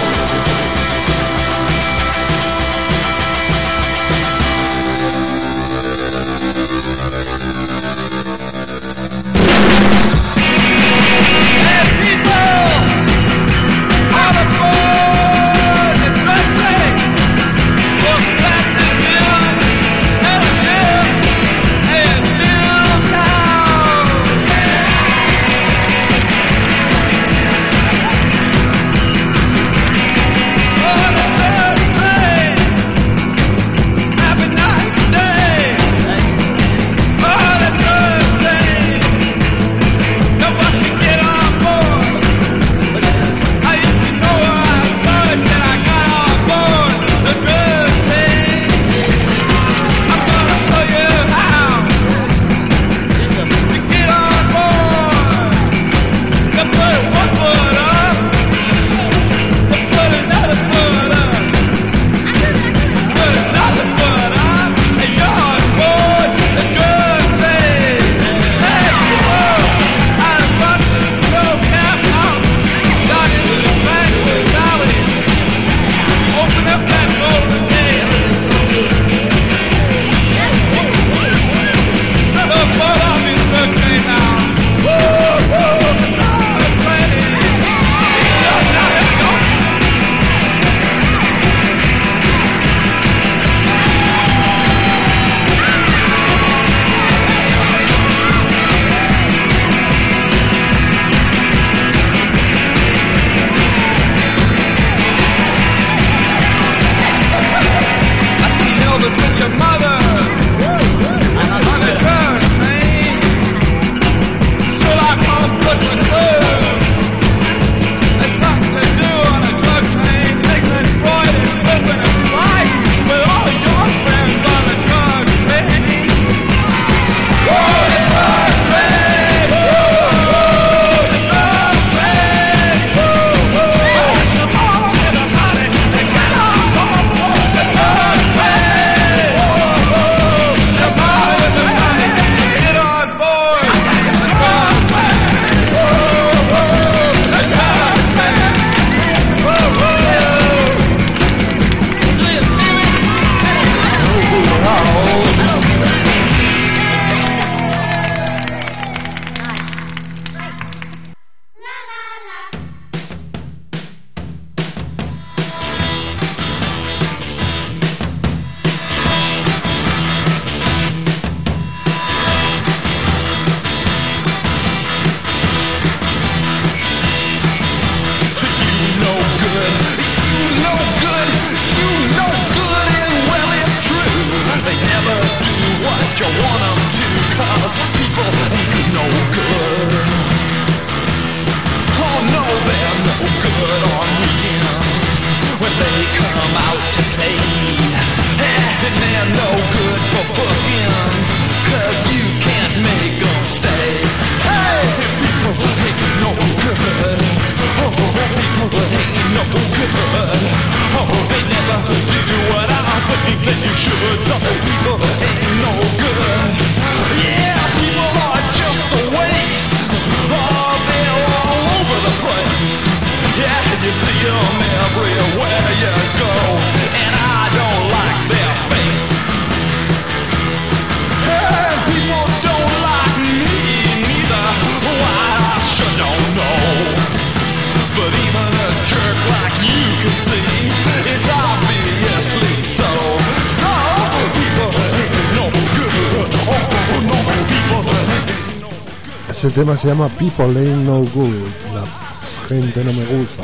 Ese tema se llama People Ain't No Good. La gente no me gusta.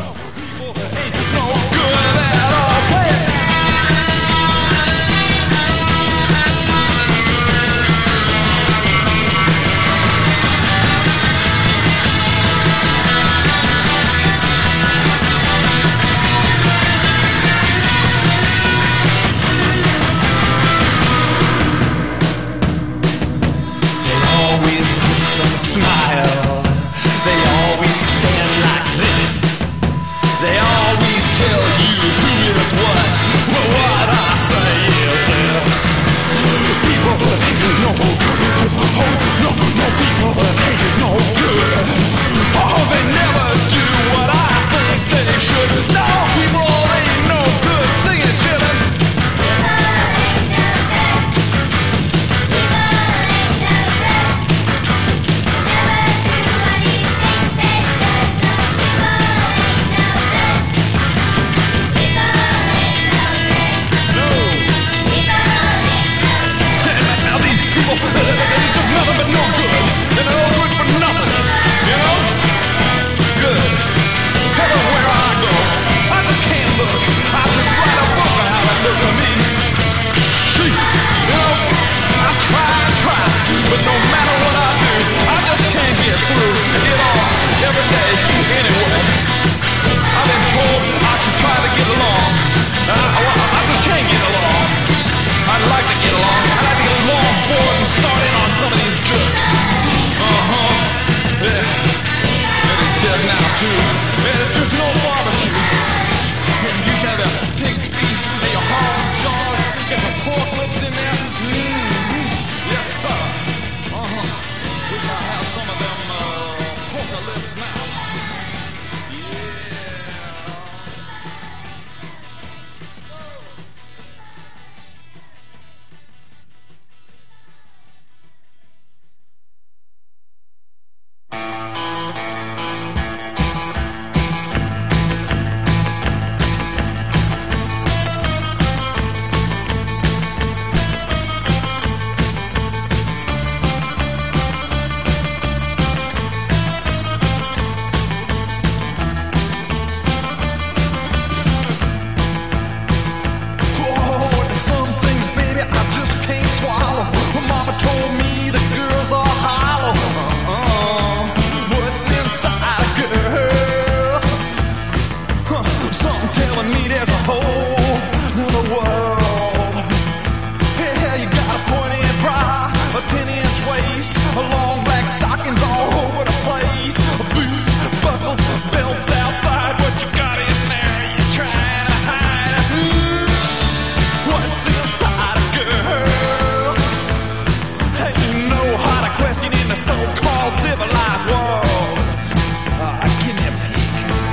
whole other world. Yeah, you got a pointed bra, a 10-inch waist, a long black stockings all over the place, boots, buckles, belts outside. What you got in there? You trying to hide? What's inside a girl? Ain't no hard a question in the so-called civilized world. Give me a peek.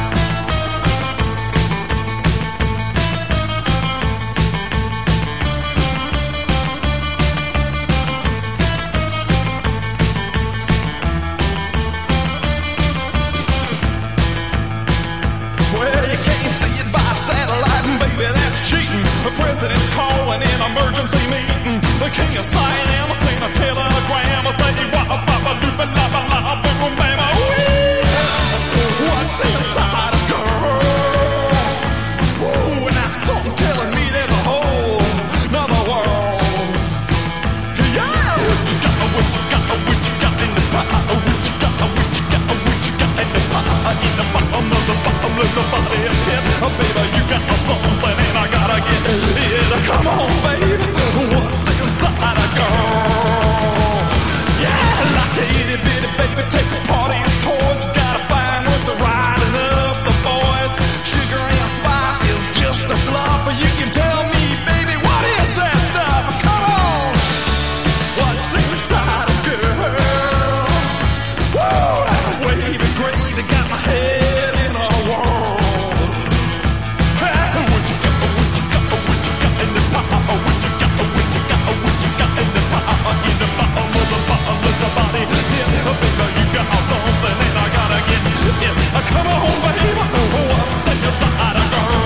Well, you can't see it by satellite, and baby, that's cheating. The president's calling an emergency meeting. The king of Siam sent a telegram. Say, wah-ba-ba-ba-ba-ba-ba-ba-ba-ba-ba-ba. What's inside a girl? Ooh, now something telling me there's a whole another world. Yeah, what you got in the pie? What you got in the pie? In the bottom of the bottomless body of pit. Baby, you got something and I gotta get it. Come on, baby, what's inside a girl? Yeah, like a itty bitty baby, take a party and toys. You gotta find what's riding up the boys. Sugar and spice is just a fluff. You can tell me, baby, what is that stuff? Come on, what's inside a girl? Woo, that wavy gravy got my head in a whirl. What you got in the pie? What you got in the pie? In the bottom of the bottomless body. Yeah, baby, you got something and I gotta get it. Come on, baby, what's inside a girl?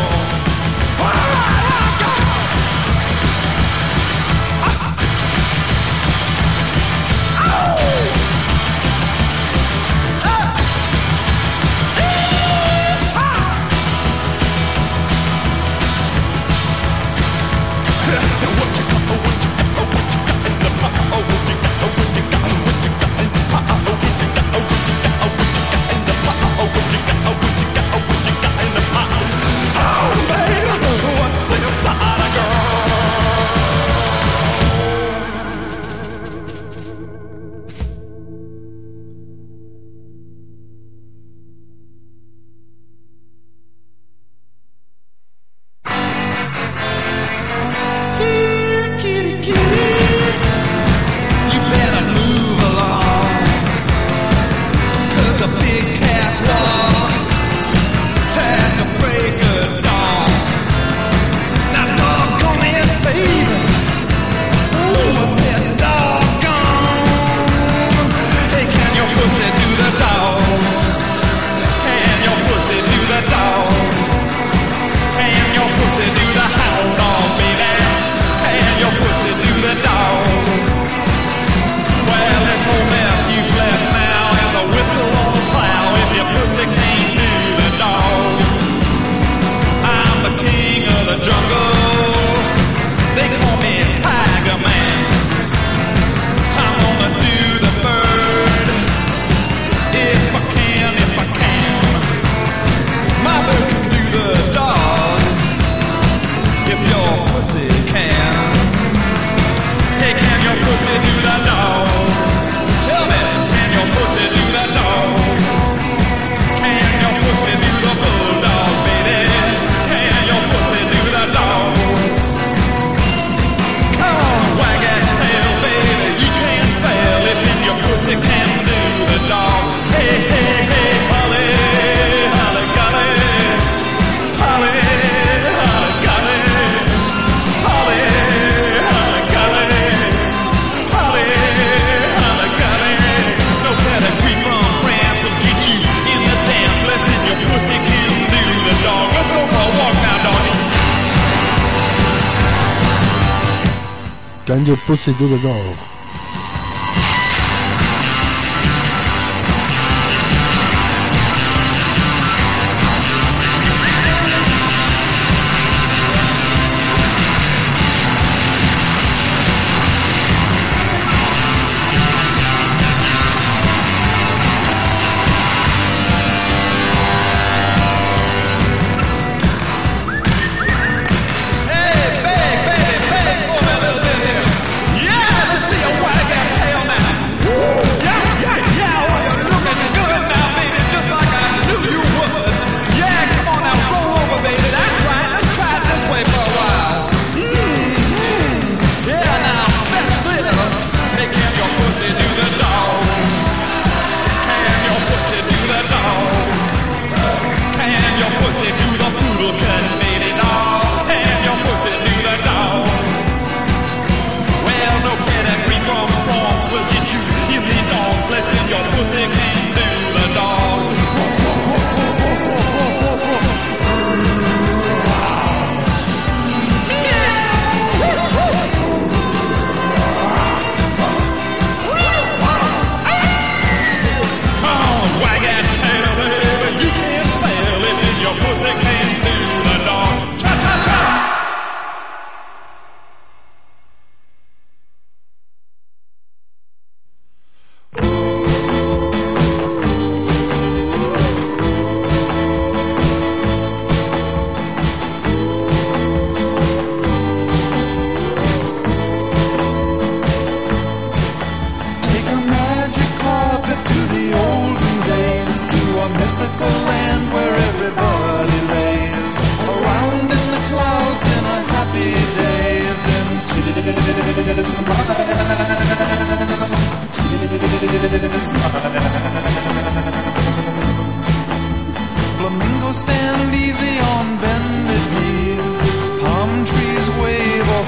Can you pussy do the dog?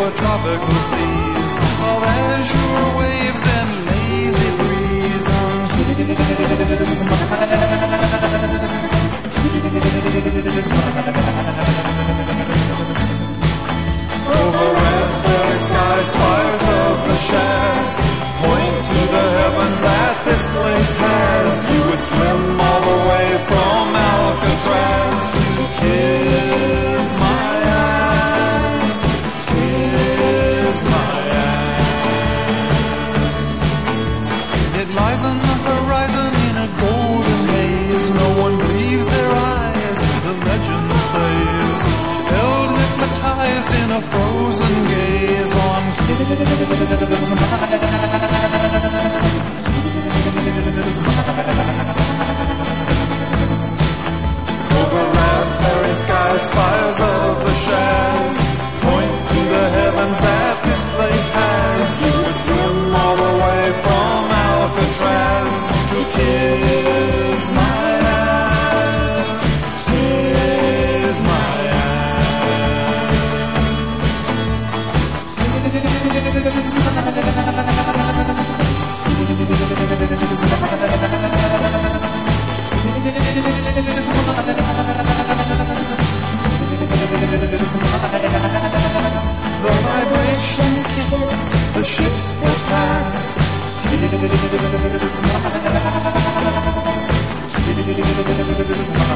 the tropical seas of azure waves and lazy breeze on Kiss My Ass, Kiss My Ass. Over raspberry sky spires of the shafts point to the heavens that this place has. You would swim all the way from Alcatraz to Kiss My Ass, Kiss My Ass. It lies on the horizon in a golden haze. No one believes their eyes, the legend says. Held hypnotized in a frozen gaze on Kiss My Ass, Kiss My Ass. Over raspberry sky spires of the shafts point to the heavens that this place has. You would swim all the way from Alcatraz to Kiss My Ass, Kiss My Ass. Kiss My Ass. The vibrations kiss, the ships will pass. Kiss My Ass, Kiss My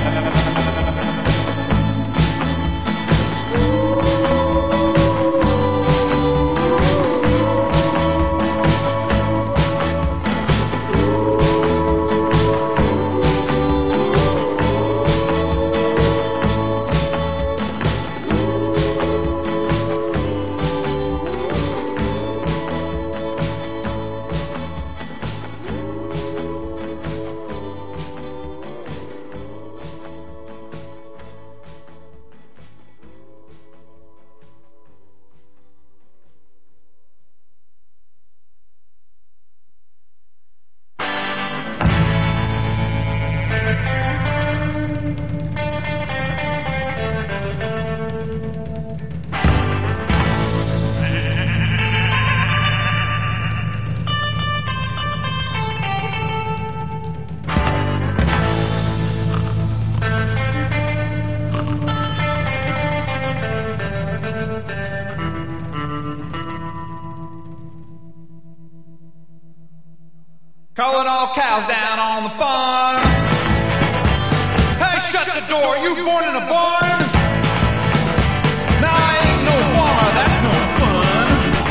Calling all cows down on the farm. Hey, shut the door, you born in a barn? Nah, I ain't no farmer, that's no fun.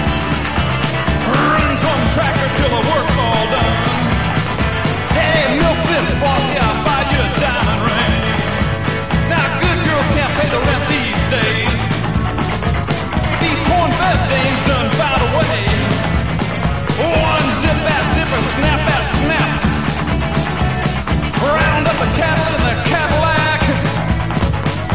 Run some tractor till the work's all done. Hey, milk this bossy, I'll buy you a diamond ring. Now, good girls can't pay the rent these days. But these corn-fed dames done found a way. One zip that zipper, snap that snap. Round up the cattle in the Cadillac.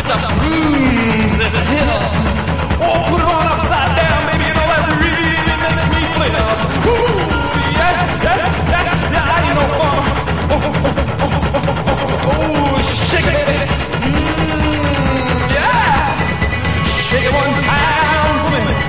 the prunes at the hill. Oh, put it on upside down, baby, you know that really makes me flip. Ooh, yeah, ain't no fun. Oh, shake it, baby. Yeah. Shake it one time for me.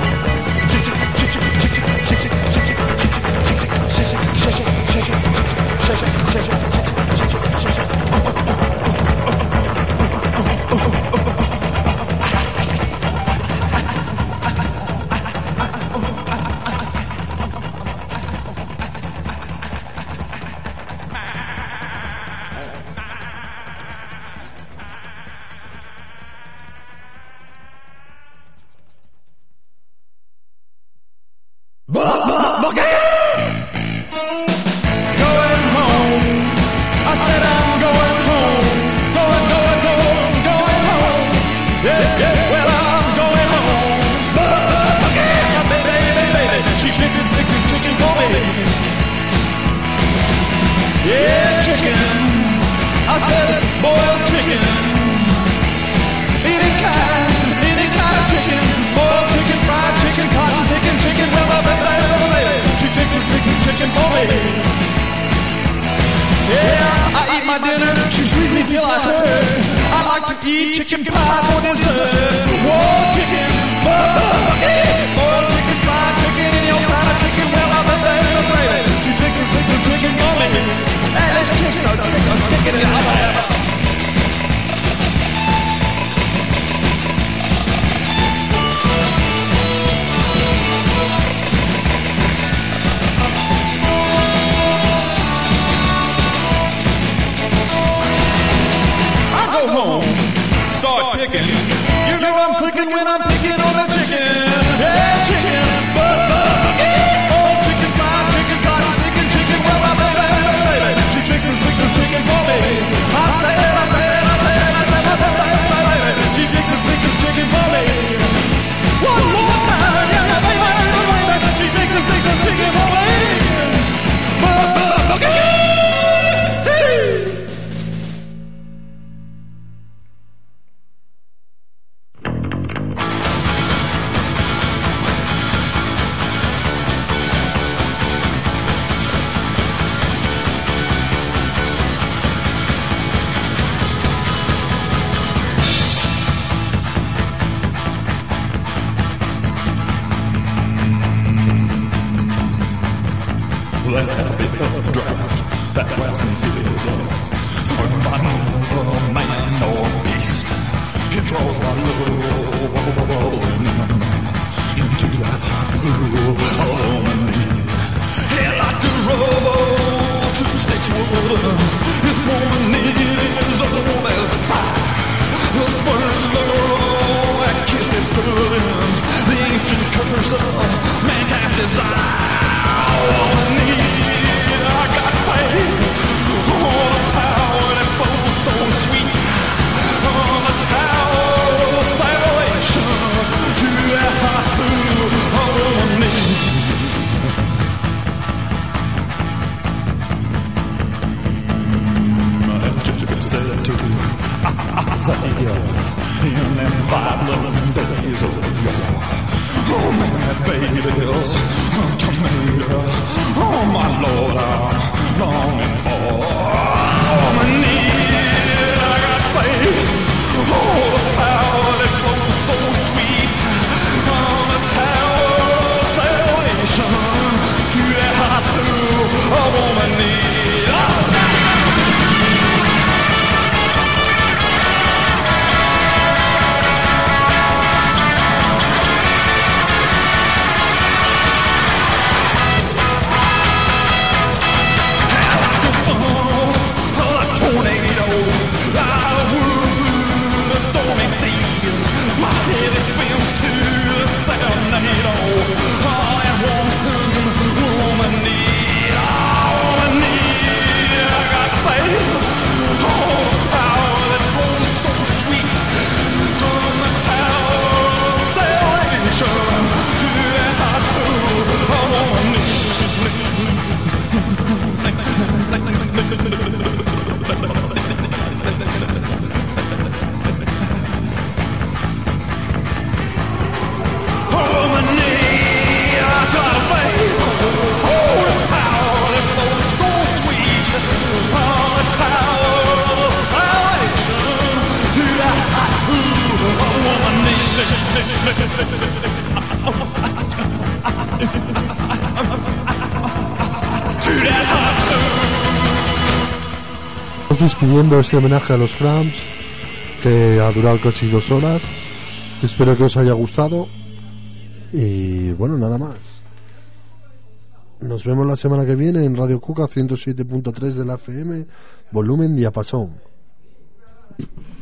Estamos despidiendo este homenaje a los Cramps, que ha durado casi 2 horas. Espero que os haya gustado. Y bueno, nada más. Nos vemos la semana que viene en Radio Cuca 107.3 de la FM, volumen diapasón.